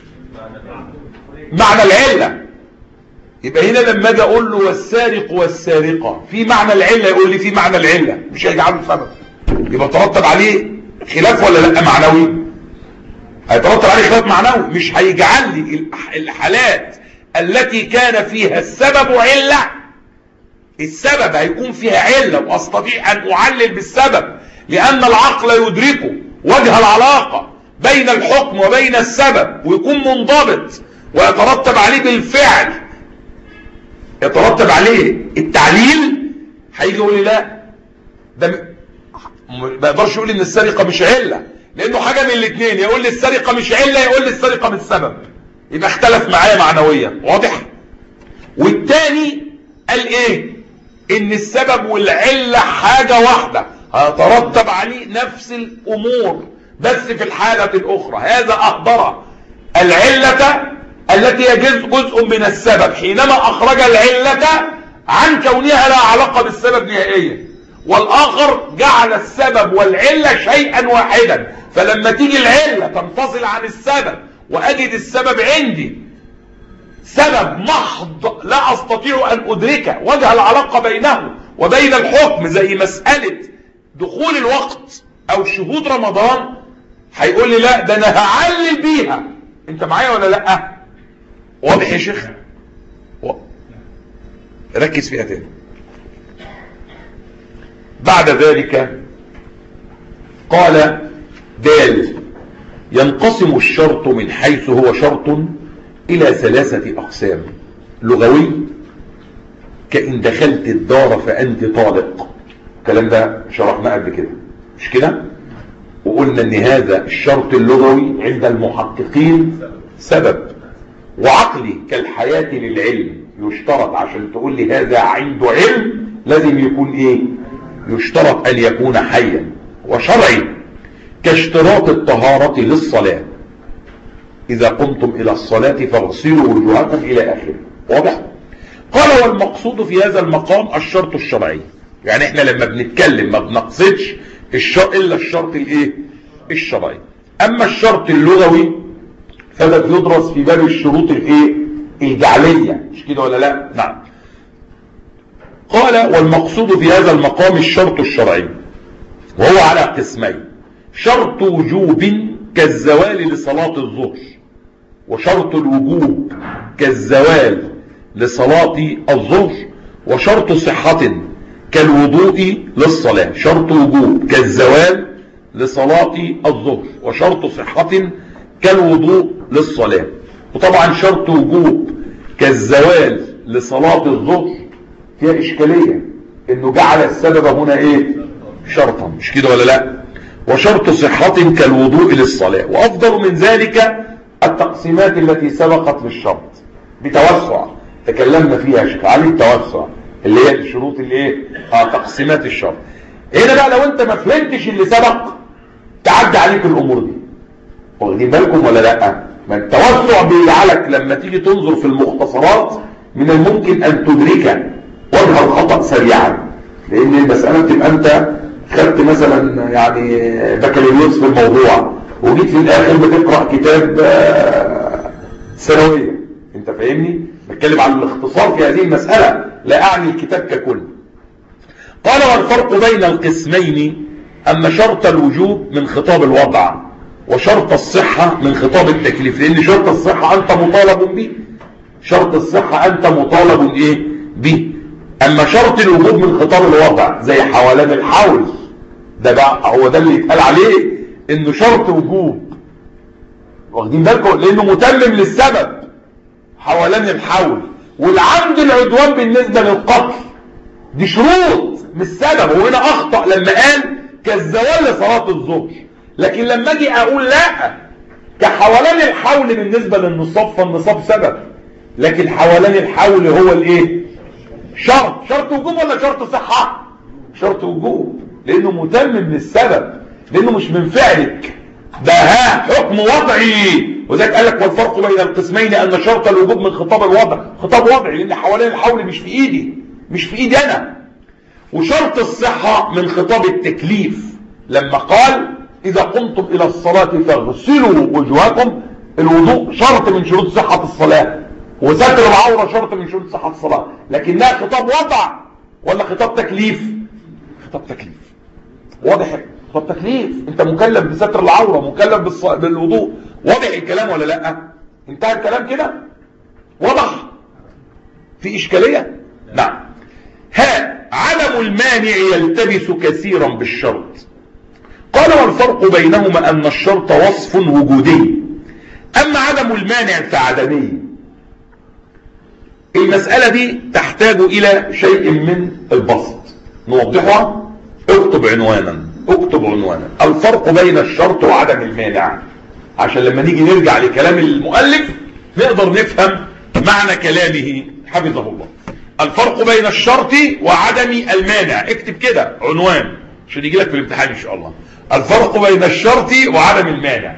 معنى العلة. يبقى هنا لما اجي اقول له والسارق والسارقة في معنى العلة، يقول لي في معنى العلة، مش هيجعله سبب. يبقى ترتب عليه خلاف ولا لا معنوي؟ هيترتب عليه خلاف معنوي، مش هيجعل لي الحالات التي كان فيها السبب علة، السبب هيكون فيها علة واستطيع ان اعلل بالسبب، لان العقل يدركه وجه العلاقة بين الحكم وبين السبب ويكون منضبط ويترتب عليه بالفعل، يترتب عليه التعليل. هيجي يقول لي لا ده ما يقدرش يقول ان السرقه مش عله، لانه حاجه من الاثنين، يقول لي السرقه مش عله يقول لي السرقه مش سبب، يبقى اختلف معايا معنويا، واضح؟ والتاني قال ايه؟ ان السبب والعله حاجه واحده، هيترتب عليه نفس الامور بس في الحاله الاخرى. هذا اهدر العله التي هي جزء من السبب حينما اخرج العلة عن كونها لا علاقة بالسبب نهائيا، والاخر جعل السبب والعلة شيئا واحدا. فلما تيجي العلة تنفصل عن السبب واجد السبب عندي سبب محض لا استطيع ان ادرك وجه العلاقة بينه وبين الحكم، زي مسألة دخول الوقت او شهود رمضان، هيقول لي لا ده انا هعلل بيها. انت معايا ولا لا؟ واضح يا شيخ؟ و... ركز فيها تاني. بعد ذلك قال دال ينقسم الشرط من حيث هو شرط الى ثلاثة اقسام: لغوي كإن دخلت الدار فأنت طالق، الكلام ده شرحناه قبل كده مش كده؟ وقلنا ان هذا الشرط اللغوي عند المحققين سبب. وعقلي كالحياة للعلم يشترط، عشان تقول لي هذا عنده علم لازم يكون ايه؟ يشترط ان يكون حيا. وشرعي كاشتراط الطهارة للصلاة، إذا قمتم إلى الصلاة فاغسلوا وجوهكم إلى آخره. واضح؟ قال والمقصود في هذا المقام الشرط الشرعي. يعني احنا لما بنتكلم ما بنقصدش الشرط إلا الشرط الايه الشرعي. أما الشرط اللغوي فده بيدرس في باب الشروط الايه الجعلية، مش كده ولا لا؟ نعم. قال والمقصود في هذا المقام الشرط الشرعي وهو على قسمين: شرط وجوب كالزوال لصلاة الظهر، وشرط الوجوب كالزوال لصلاة الظهر، وشرط صحة كالوضوء للصلاة. شرط وجوب كالزوال لصلاة الظهر، وشرط صحة كالوضوء للصلاة. وطبعا شرط وجوب كالزوال لصلاة الظهر فيها إشكالية، إنه جعل السبب هنا إيه شرطا، مش كده ولا لا؟ وشرط صحة كالوضوء للصلاة. وأفضل من ذلك التقسيمات التي سبقت للشرط بتوسع تكلمنا فيها شيخ علي، التوسع اللي هي الشروط اللي ايه اه تقسيمات الشرط. هنا بقى لو انت ما فهمتش اللي سبق تعدي عليك الامور دي، واخدين بالكم ولا لا؟ ما التوسع بيجعلك لما تيجي تنظر في المختصرات من الممكن ان تدرك وجه الخطأ سريعا، لان المسألة بتبقى انت خدت مثلا يعني بكالوريوس في الموضوع وجيت في الاخر بتقرأ كتاب ثانوية، انت فاهمني؟ بتكلم عن الاختصار في هذه المسألة، لا اعني الكتاب ككل. قال والفرق بين القسمين أن شرط الوجوب من خطاب الوضع، وشرط الصحة من خطاب التكليف، لأن شرط الصحة أنت مطالب به، شرط الصحة أنت مطالب إيه به. أما شرط الوجوب من خطاب الوضع زي حولان الحول، ده بقى هو ده اللي يتقال عليه إنه شرط وجوب، واخدين بالكم؟ لأنه متمم للسبب، حولان الحول. والعمد العدوان بالنسبة للقتل دي شروط مش سبب، وهنا أخطأ لما قال كالزوال لصلاة الظهر. لكن لما اجي اقول لا كحولان الحول بالنسبة للنصاب فالنصاب سبب، لكن حولان الحول هو الايه شرط. شرط وجوب ولا شرط صحة؟ شرط وجوب، لانه متمم للسبب، لانه مش من فعلك، ده ها حكم وضعي. وذلك قال لك والفرق بين القسمين ان شرط الوجوب من خطاب الوضع، خطاب وضعي لان حوالين الحول مش في ايدي، مش في ايدي انا. وشرط الصحة من خطاب التكليف لما قال اذا قمتم الى الصلاة فاغسلوا وجوهكم، الوضوء شرط من شروط صحة الصلاة، وستر العورة شرط من شروط صحة الصلاة، لكنها خطاب وضع ولا خطاب تكليف؟ خطاب تكليف. واضح؟ خطاب تكليف، انت مكلف بستر العورة، مكلف بالص... بالوضوء. واضح الكلام ولا لا؟ انتهى الكلام كده؟ واضح؟ في اشكالية؟ نعم. ها عدم المانع يلتبس كثيرا بالشرط. قال والفرق بينهما ان الشرط وصف وجودي، اما عدم المانع فعدمي. المسألة دي تحتاج الى شيء من البسط نوضحها. اكتب عنوانا، اكتب عنوانا الفرق بين الشرط وعدم المانع، عشان لما نيجي نرجع لكلام المؤلف نقدر نفهم معنى كلامه حفظه الله. الفرق بين الشرط وعدم المانع، اكتب كده عنوان عشان يجي لك في الامتحان ان شاء الله. الفرق بين الشرط وعدم المانع.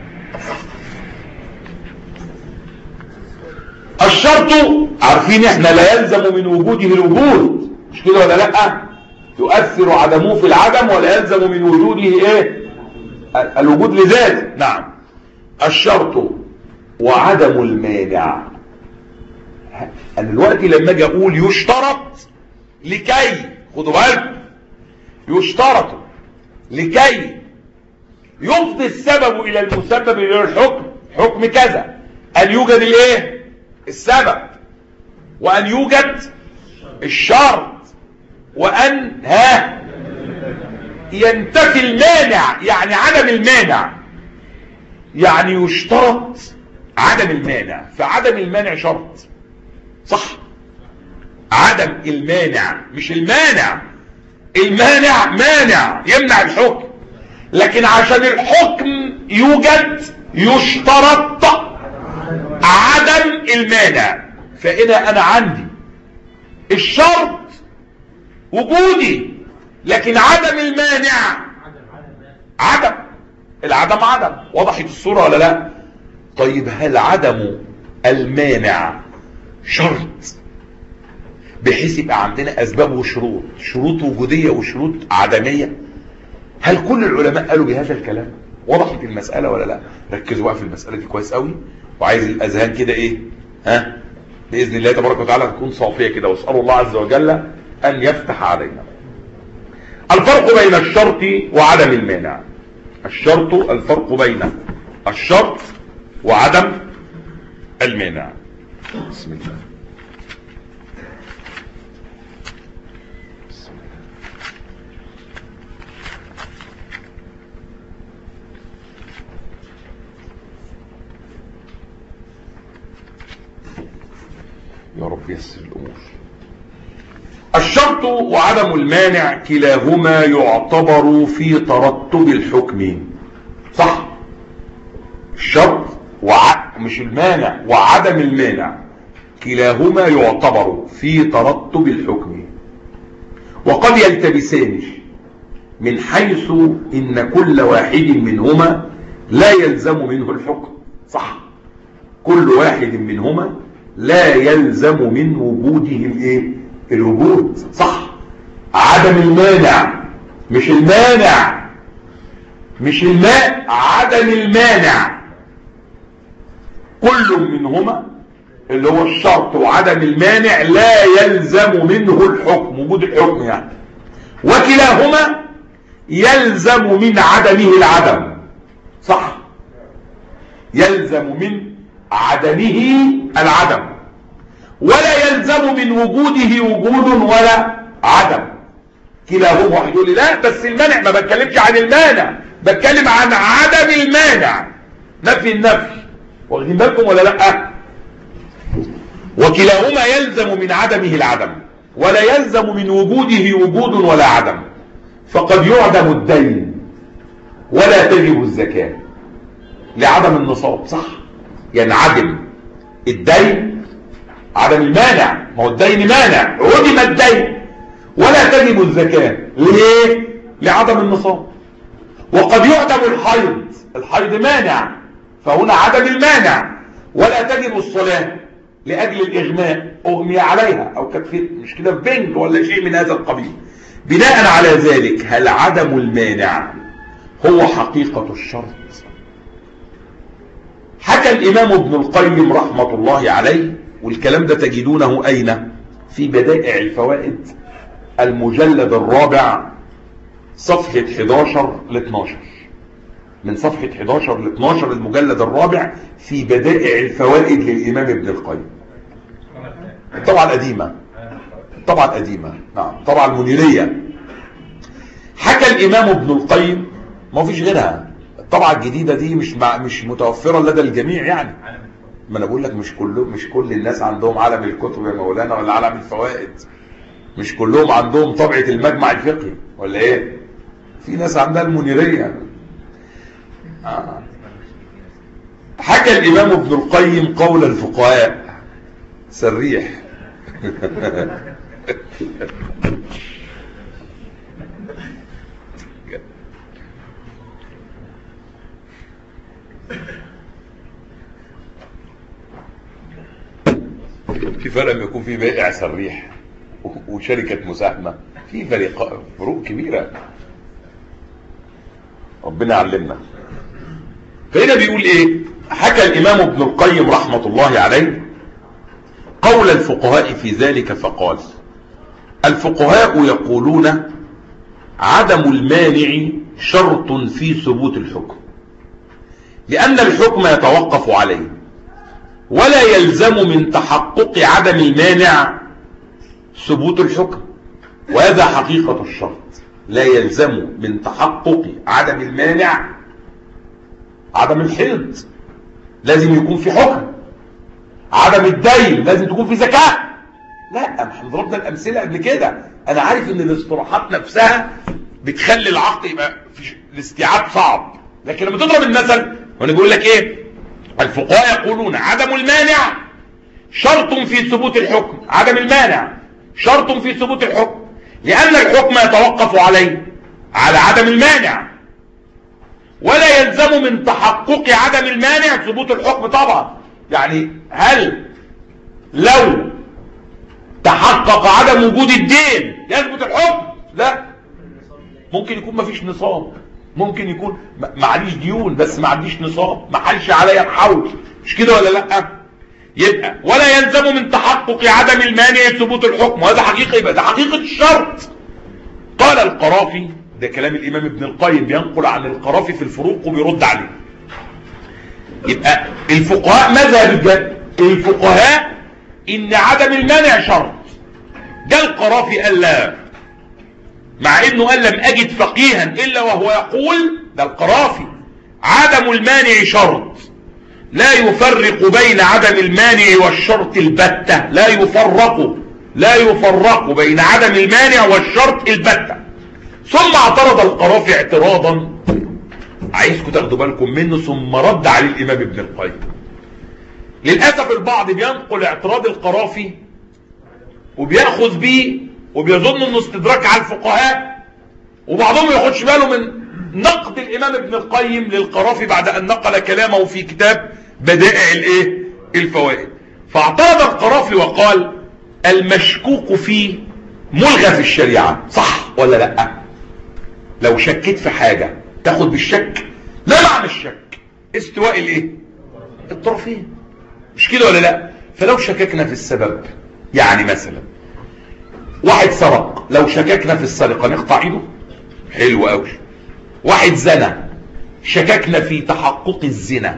الشرط عارفين احنا لا يلزم من وجوده الوجود، مش كده ولا لا؟ يؤثر عدمه في العدم ولا يلزم من وجوده ايه الوجود لذاته. نعم. الشرط وعدم المانع، انا دلوقتي لما اجي اقول يشترط لكي، خدوا بالكم، يشترط لكي يفضي السبب الى المسبب الى الحكم، حكم كذا، ان يوجد الايه السبب، وان يوجد الشرط، وان ها ينتفي المانع، يعني عدم المانع، يعني يشترط عدم المانع، فعدم المانع شرط، صح؟ عدم المانع مش المانع، المانع مانع يمنع الحكم، لكن عشان الحكم يوجد يشترط عدم المانع. فإذا أنا عندي الشرط وجودي، لكن عدم المانع عدم، العدم عدم. وضحت الصورة ولا لا؟ طيب هل عدم المانع شرط بحيث يبقى عندنا اسباب وشروط، شروط وجودية وشروط عدمية؟ هل كل العلماء قالوا بهذا الكلام؟ وضحت المسألة ولا لا؟ ركزوا بقى في المسألة دي كويس قوي، وعايز الاذهان كده ايه ها باذن الله تبارك وتعالى تكون صافية كده، واسأل الله عز وجل ان يفتح علينا. الفرق بين الشرط وعدم المانع. الشرط الفرق بين الشرط وعدم المانع. بسم الله. بسم الله. يا رب يسر الامور. الشرط وعدم المانع كلاهما يعتبر في ترتب الحكم. صح؟ الشرط وع... مش المانع وعدم المانع كلاهما يعتبر في ترتب الحكم، وقد يلتبسان من حيث ان كل واحد منهما لا يلزم منه الحكم. صح؟ كل واحد منهما لا يلزم من وجوده الايه؟ الوجود. صح؟ عدم المانع مش المانع، مش الماء، عدم المانع. كل منهما اللي هو الشرط وعدم المانع لا يلزم منه الحكم، وجود الحكم يعني، وكلاهما يلزم من عدمه العدم. صح؟ يلزم من عدمه العدم، ولا يلزم من وجوده وجود ولا عدم. كلاهما. واحد يقول لي لا بس المانع، ما بتكلمش عن المانع، بتكلم عن عدم المانع، نفي النفي. واخدين بالكم ولا لا؟ وكلاهما يلزم من عدمه العدم، ولا يلزم من وجوده وجود ولا عدم. فقد يعدم الدين ولا تجب الزكاة لعدم النصاب. صح؟ ينعدم الدين، عدم المانع، ما هو الدين مانع، عدم الدين، ولا تجب الزكاة. ليه؟ لعدم النصاب. وقد يعدم الحيض، الحيض مانع، فهنا عدم المانع. ولا تجب الصلاة لأجل الإغماء، أغمي عليها، أو كانت في مش كده في بنج ولا شيء من هذا القبيل. بناء على ذلك هل عدم المانع هو حقيقة الشرط؟ حكى الإمام ابن القيم رحمة الله عليه، والكلام ده تجدونه أين؟ في بدائع الفوائد المجلد الرابع صفحة حداشر ل اتناشر. من صفحة حداشر ل اتناشر المجلد الرابع في بدائع الفوائد للإمام ابن القيم. طبعا قديمة، طبعا قديمة، نعم طبعا المنيرية. حكى الإمام ابن القيم، ما فيش غيرها، الطبعة الجديدة دي مش مع مش متوفرة لدى الجميع يعني. ما انا بقول لك مش كله، مش كل الناس عندهم عالم الكتب يا مولانا ولا عالم الفوائد، مش كلهم عندهم طبعة المجمع الفقهي ولا ايه؟ في ناس عندها المنيرية. آه. حكى الإمام ابن القيم قول الفقهاء سريح في فرق لما يكون في بائع سريح وشركة مساهمة، في فرق فروق كبيرة، ربنا علمنا. فهنا بيقول ايه؟ حكى الامام ابن القيم رحمة الله عليه قول الفقهاء في ذلك فقال: الفقهاء يقولون عدم المانع شرط في ثبوت الحكم، لأن الحكم يتوقف عليه، ولا يلزم من تحقق عدم المانع ثبوت الحكم. وهذا حقيقة الشرط، لا يلزم من تحقق عدم المانع عدم الحيض، لازم يكون في حكم. عدم الدين لازم تكون في زكاة. لا، احنا ضربنا الامثله قبل كده. انا عارف ان الاصطلاحات نفسها بتخلي العقل يبقى في الاستيعاب صعب، لكن لما تضرب المثل وانا بقول لك ايه؟ الفقهاء يقولون عدم المانع شرط في ثبوت الحكم، عدم المانع شرط في ثبوت الحكم، لأن الحكم يتوقف عليه على عدم المانع، ولا يلزم من تحقق عدم المانع ثبوت الحكم طبعا. يعني هل لو تحقق عدم وجود الدين يثبت الحكم؟ لا، ممكن يكون ما فيش نصاب، ممكن يكون معليش ديون بس ما عنديش نصاب، ما حلش عليا الحول، مش كده ولا لا؟ يبقى ولا يلزم من تحقق عدم المانع ثبوت الحكم، وهذا حقيقة، يبقى ده حقيقة الشرط. قال القرافي، ده كلام الامام ابن القيم بينقل عن القرافي في الفروق وبيرد عليه. يبقى الفقهاء مذهب الجد الفقهاء ان عدم المانع شرط. ده القرافي قال لا، مع انه قال لم اجد فقيها الا وهو يقول، ده القرافي، عدم المانع شرط، لا يفرق بين عدم المانع والشرط البتة، لا يفرق لا يفرق بين عدم المانع والشرط البتة. ثم اعترض القرافي اعتراضا عايزكم تاخدوا بالكم منه، ثم رد عليه الامام ابن القيم. للاسف البعض بينقل اعتراض القرافي وبياخذ بيه وبيظن انه استدراك على الفقهاء، وبعضهم ما ياخدش باله من نقد الامام ابن القيم للقرافي بعد ان نقل كلامه في كتاب بدائع الايه الفوائد. فاعترض القرافي وقال المشكوك فيه ملغى في الشريعة، صح ولا لا؟ لو شكيت في حاجة تاخد بالشك؟ لا، معنى الشك استواء الايه الطرفين، مش كده ولا لا؟ فلو شككنا في السبب، يعني مثلا واحد سرق، لو شككنا في السرقة نقطع ايده؟ حلو قوي. واحد زنى، شككنا في تحقق الزنا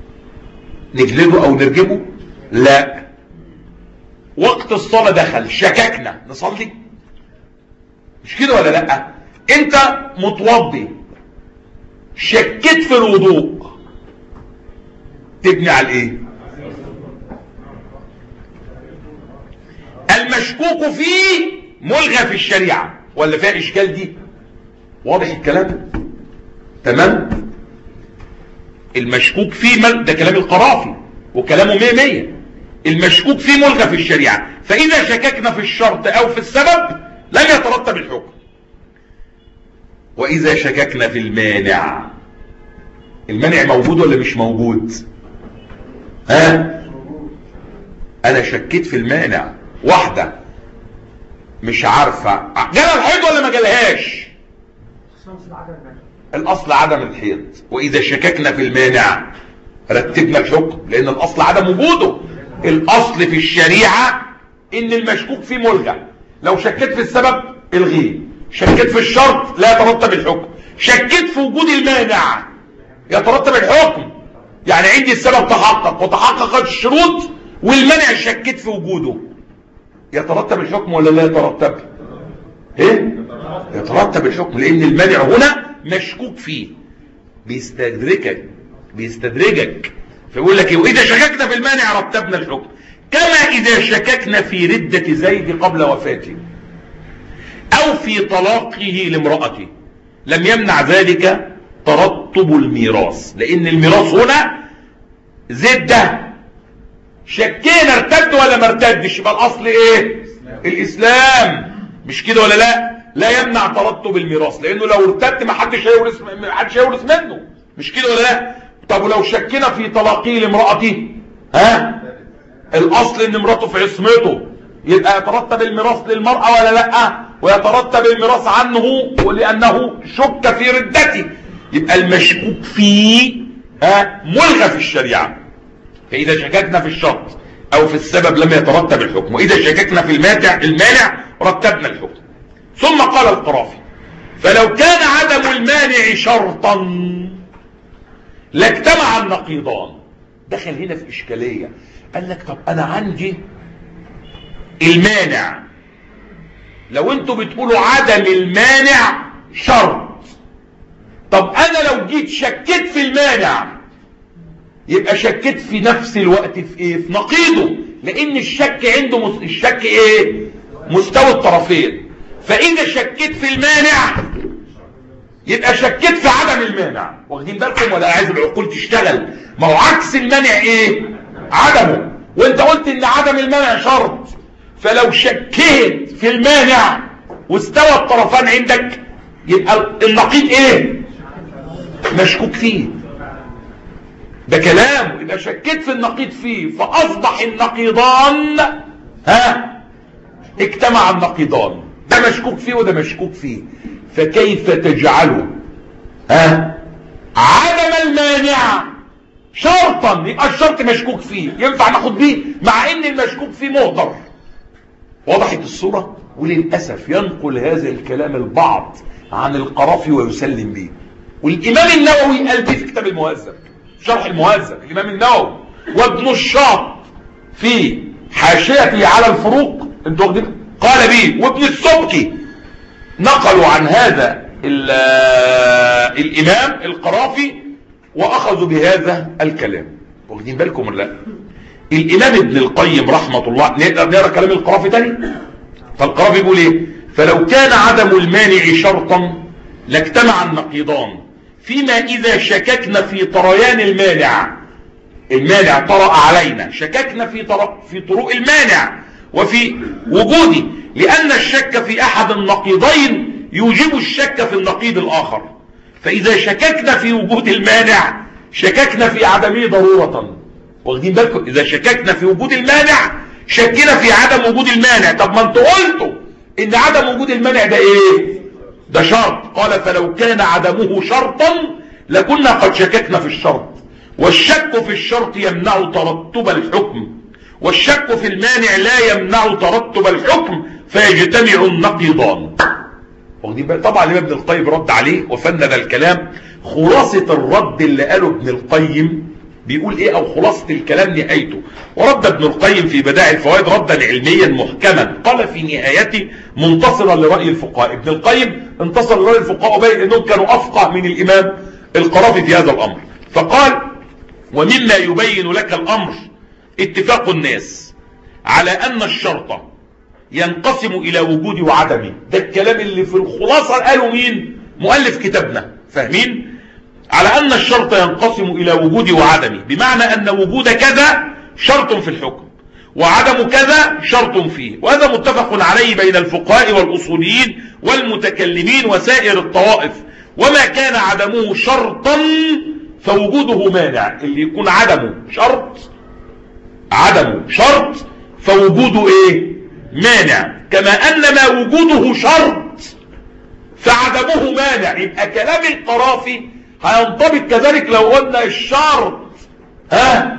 نجلده او نرجمه؟ لا. وقت الصلاة دخل، شككنا، نصلي؟ مش كده ولا لا؟ انت متوضي، شكيت في الوضوء، تبني على ايه؟ المشكوك فيه ملغى في الشريعة، ولا فيها اشكال دي؟ واضح الكلام؟ تمام. المشكوك فيه مل... ده كلام القرافي وكلامه مية مية. المشكوك فيه ملغى في الشريعة، فإذا شككنا في الشرط أو في السبب لم يترتب الحكم. وإذا شككنا في المانع، المانع موجود ولا مش موجود؟ ها؟ أنا شكيت في المانع، واحدة مش عارفة جالها الحيض ولا ما جالهاش؟ الأصل عدم الحيض. وإذا شككنا في المانع رتبنا الحكم، لأن الأصل عدم وجوده. الأصل في الشريعة إن المشكوك فيه ملغى. لو شكيت في السبب الغيه، شكيت في الشرط لا يترتب الحكم، شكيت في وجود المانع يترتب الحكم. يعني عندي السبب تحقق وتحققت الشروط والمانع شكيت في وجوده، يترتب الحكم ولا لا يترتب؟ ايه؟ يترتب الحكم، لأن المانع هنا مشكوك فيه. بيستدركك بيستدرجك فيقول لك وإذا شككنا في المانع رتبنا الحكم، كما إذا شككنا في ردة زيد قبل وفاته أو في طلاقه لامرأته لم يمنع ذلك ترتب الميراث، لأن الميراث هنا زيد ده شكينا ارتد ولا ما ارتدش، يبقى الأصل إيه؟ الإسلام، مش كده ولا لا؟ لا يمنع ترتب الميراث، لأنه لو ارتد ما حدش هيورث ما حدش هيورث منه، مش كده ولا لا؟ طب ولو شكينا في طلاقه لامرأته، ها؟ الأصل إن امرأته في عصمته، يبقى يترتب الميراث للمرأة ولا لا؟ ويترتب الميراث عنه ولأنه شك في ردته، يبقى المشكوك فيه ها ملغى في الشريعة. فإذا شككنا في الشرط أو في السبب لم يترتب الحكم، وإذا شككنا في المانع المانع رتبنا الحكم. ثم قال القرافي فلو كان عدم المانع شرطا لاجتمع النقيضان. دخل هنا في إشكالية، قال لك طب أنا عندي المانع، لو انتوا بتقولوا عدم المانع شرط، طب أنا لو جيت شكيت في المانع يبقى شكيت في نفس الوقت في ايه؟ في نقيضه، لأن الشك عنده مس... الشك ايه؟ مستوى الطرفين. فإذا شكيت في المانع يبقى شكيت في عدم المانع. واخدين بالكم ولا عايز العقول تشتغل؟ ما هو عكس المانع ايه؟ عدمه، وانت قلت ان عدم المانع شرط، فلو شكيت في المانع واستوى الطرفان عندك يبقى النقيض ايه؟ مشكوك فيه، ده كلام. يبقى شكيت في النقيض فيه فأصبح النقيضان ها اجتمع النقيضان، ده مشكوك فيه وده مشكوك فيه، فكيف تجعله ها عدم المانع شرطا؟ يبقى الشرط مشكوك فيه، ينفع ناخد بيه مع ان المشكوك فيه مهدر. وضحت الصورة؟ وللأسف ينقل هذا الكلام البعض عن القرافي ويسلم به، والإمام النووي قال به في كتاب المهذب، شرح المهذب الإمام النووي، وابن الشاط في حاشيته على الفروق انتوا واخدين قال به، وابن السبكي نقلوا عن هذا الإمام القرافي وأخذوا بهذا الكلام. واخدين بالكم ولا لا؟ الإمام ابن القيم رحمة الله، نقدر نقرأ كلام القرافي تاني؟ فالقرافي يقول ايه؟ فلو كان عدم المانع شرطا لاجتمع النقيضان، فيما إذا شككنا في طريان المانع، المانع طرأ علينا، شككنا في طرق في طرق المانع وفي وجوده، لأن الشك في أحد النقيضين يوجب الشك في النقيض الآخر، فإذا شككنا في وجود المانع شككنا في عدمه ضرورة. واخدين بالكم؟ إذا شككنا في وجود المانع شكنا في عدم وجود المانع. طب ما انتوا قلتوا إن عدم وجود المانع ده إيه؟ ده شرط. قال فلو كان عدمه شرطا لكنا قد شككنا في الشرط، والشك في الشرط يمنع ترتب الحكم، والشك في المانع لا يمنع ترتب الحكم، فيجتمع النقيضان. طبعا الإمام ابن القيم رد عليه وفند الكلام. خلاصة الرد اللي قاله ابن القيم بيقول ايه، او خلاصة الكلام نهايته، ورد ابن القيم في بدائع الفوائد ردا علميا محكما، قال في نهايته منتصرا لرأي الفقهاء. ابن القيم انتصر لرأي الفقهاء وبين انهم كانوا افقه من الامام القرافي في هذا الامر، فقال ومما يبين لك الامر اتفاق الناس على ان الشرط ينقسم الى وجود وعدمه. ده الكلام اللي في الخلاصة قالوا مين؟ مؤلف كتابنا، فاهمين؟ على ان الشرط ينقسم الى وجود وعدمه، بمعنى ان وجود كذا شرط في الحكم وعدم كذا شرط فيه، وهذا متفق عليه بين الفقهاء والاصوليين والمتكلمين وسائر الطوائف. وما كان عدمه شرطا فوجوده مانع، اللي يكون عدمه شرط عدمه شرط فوجوده ايه؟ مانع. كما ان ما وجوده شرط فعدمه مانع. يبقى كلام القرافي هينطبق كذلك لو قلنا الشرط ها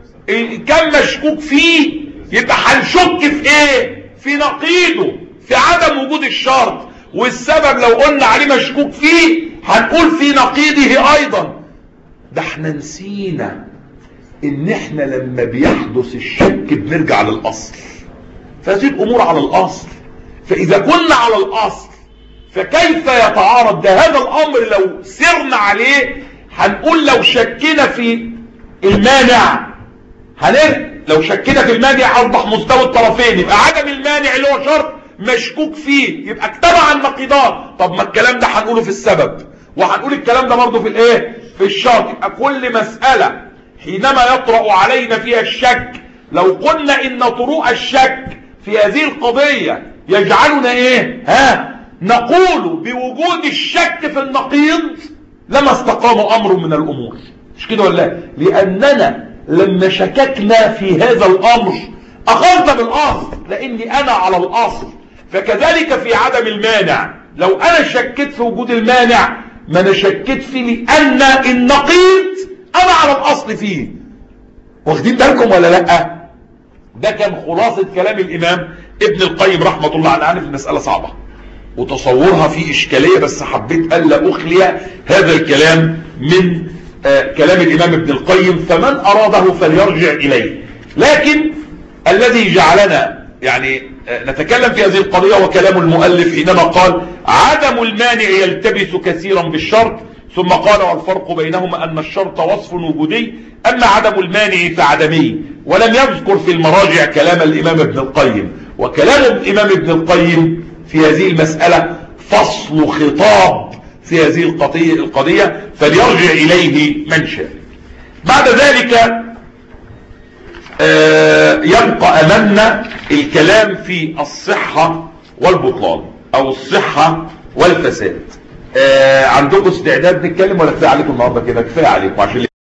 كان مشكوك فيه، يبقى هنشك في ايه؟ في نقيضه، في عدم وجود الشرط. والسبب لو قلنا عليه مشكوك فيه هنقول في نقيضه ايضا. ده احنا نسينا ان احنا لما بيحدث الشك بنرجع للاصل، فهذه الامور على الاصل. فاذا كنا على الاصل فكيف يتعارض ده؟ هذا الامر لو سرنا عليه هنقول لو شكنا في المانع هنقول لو شكنا في المانع اصبح مستوى الطرفين، يبقى عدم المانع اللي هو شرط مشكوك فيه، يبقى اجتمع النقيضان. طب ما الكلام ده هنقوله في السبب، وهنقول الكلام ده برضه في الايه؟ في الشرط. يبقى كل مسألة حينما يطرأ علينا فيها الشك، لو قلنا ان طروء الشك في هذه القضية يجعلنا ايه؟ ها نقول بوجود الشك في النقيض لما استقام امر من الامور، مش كده ولا؟ لاننا لما شككنا في هذا الامر اخذنا بالاصل، لاني انا على الاصل. فكذلك في عدم المانع، لو انا شكيت في وجود المانع ما انا شكيت فيه لان النقيض انا على الاصل فيه. واخدين بالكم ولا لا؟ ده كان خلاصة كلام الامام ابن القيم رحمة الله عليه. عارف المسألة صعبة وتصورها في اشكالية، بس حبيت الا اخلي هذا الكلام من آه كلام الامام ابن القيم، فمن اراده فليرجع اليه. لكن الذي جعلنا يعني آه نتكلم في هذه القضية وكلام المؤلف حينما قال عدم المانع يلتبس كثيرا بالشرط، ثم قال والفرق بينهما ان الشرط وصف وجودي، اما عدم المانع فعدمي. ولم يذكر في المراجع كلام الامام ابن القيم، وكلام الامام ابن القيم في هذه المسألة فصل خطاب في هذه القضية, القضية فليرجع إليه من شاء. بعد ذلك يبقى أمامنا الكلام في الصحة والبطلان أو الصحة والفساد. آه عندكم استعداد نتكلم ولا كفايه عليكم النهارده كده؟ كفايه عليكم عشان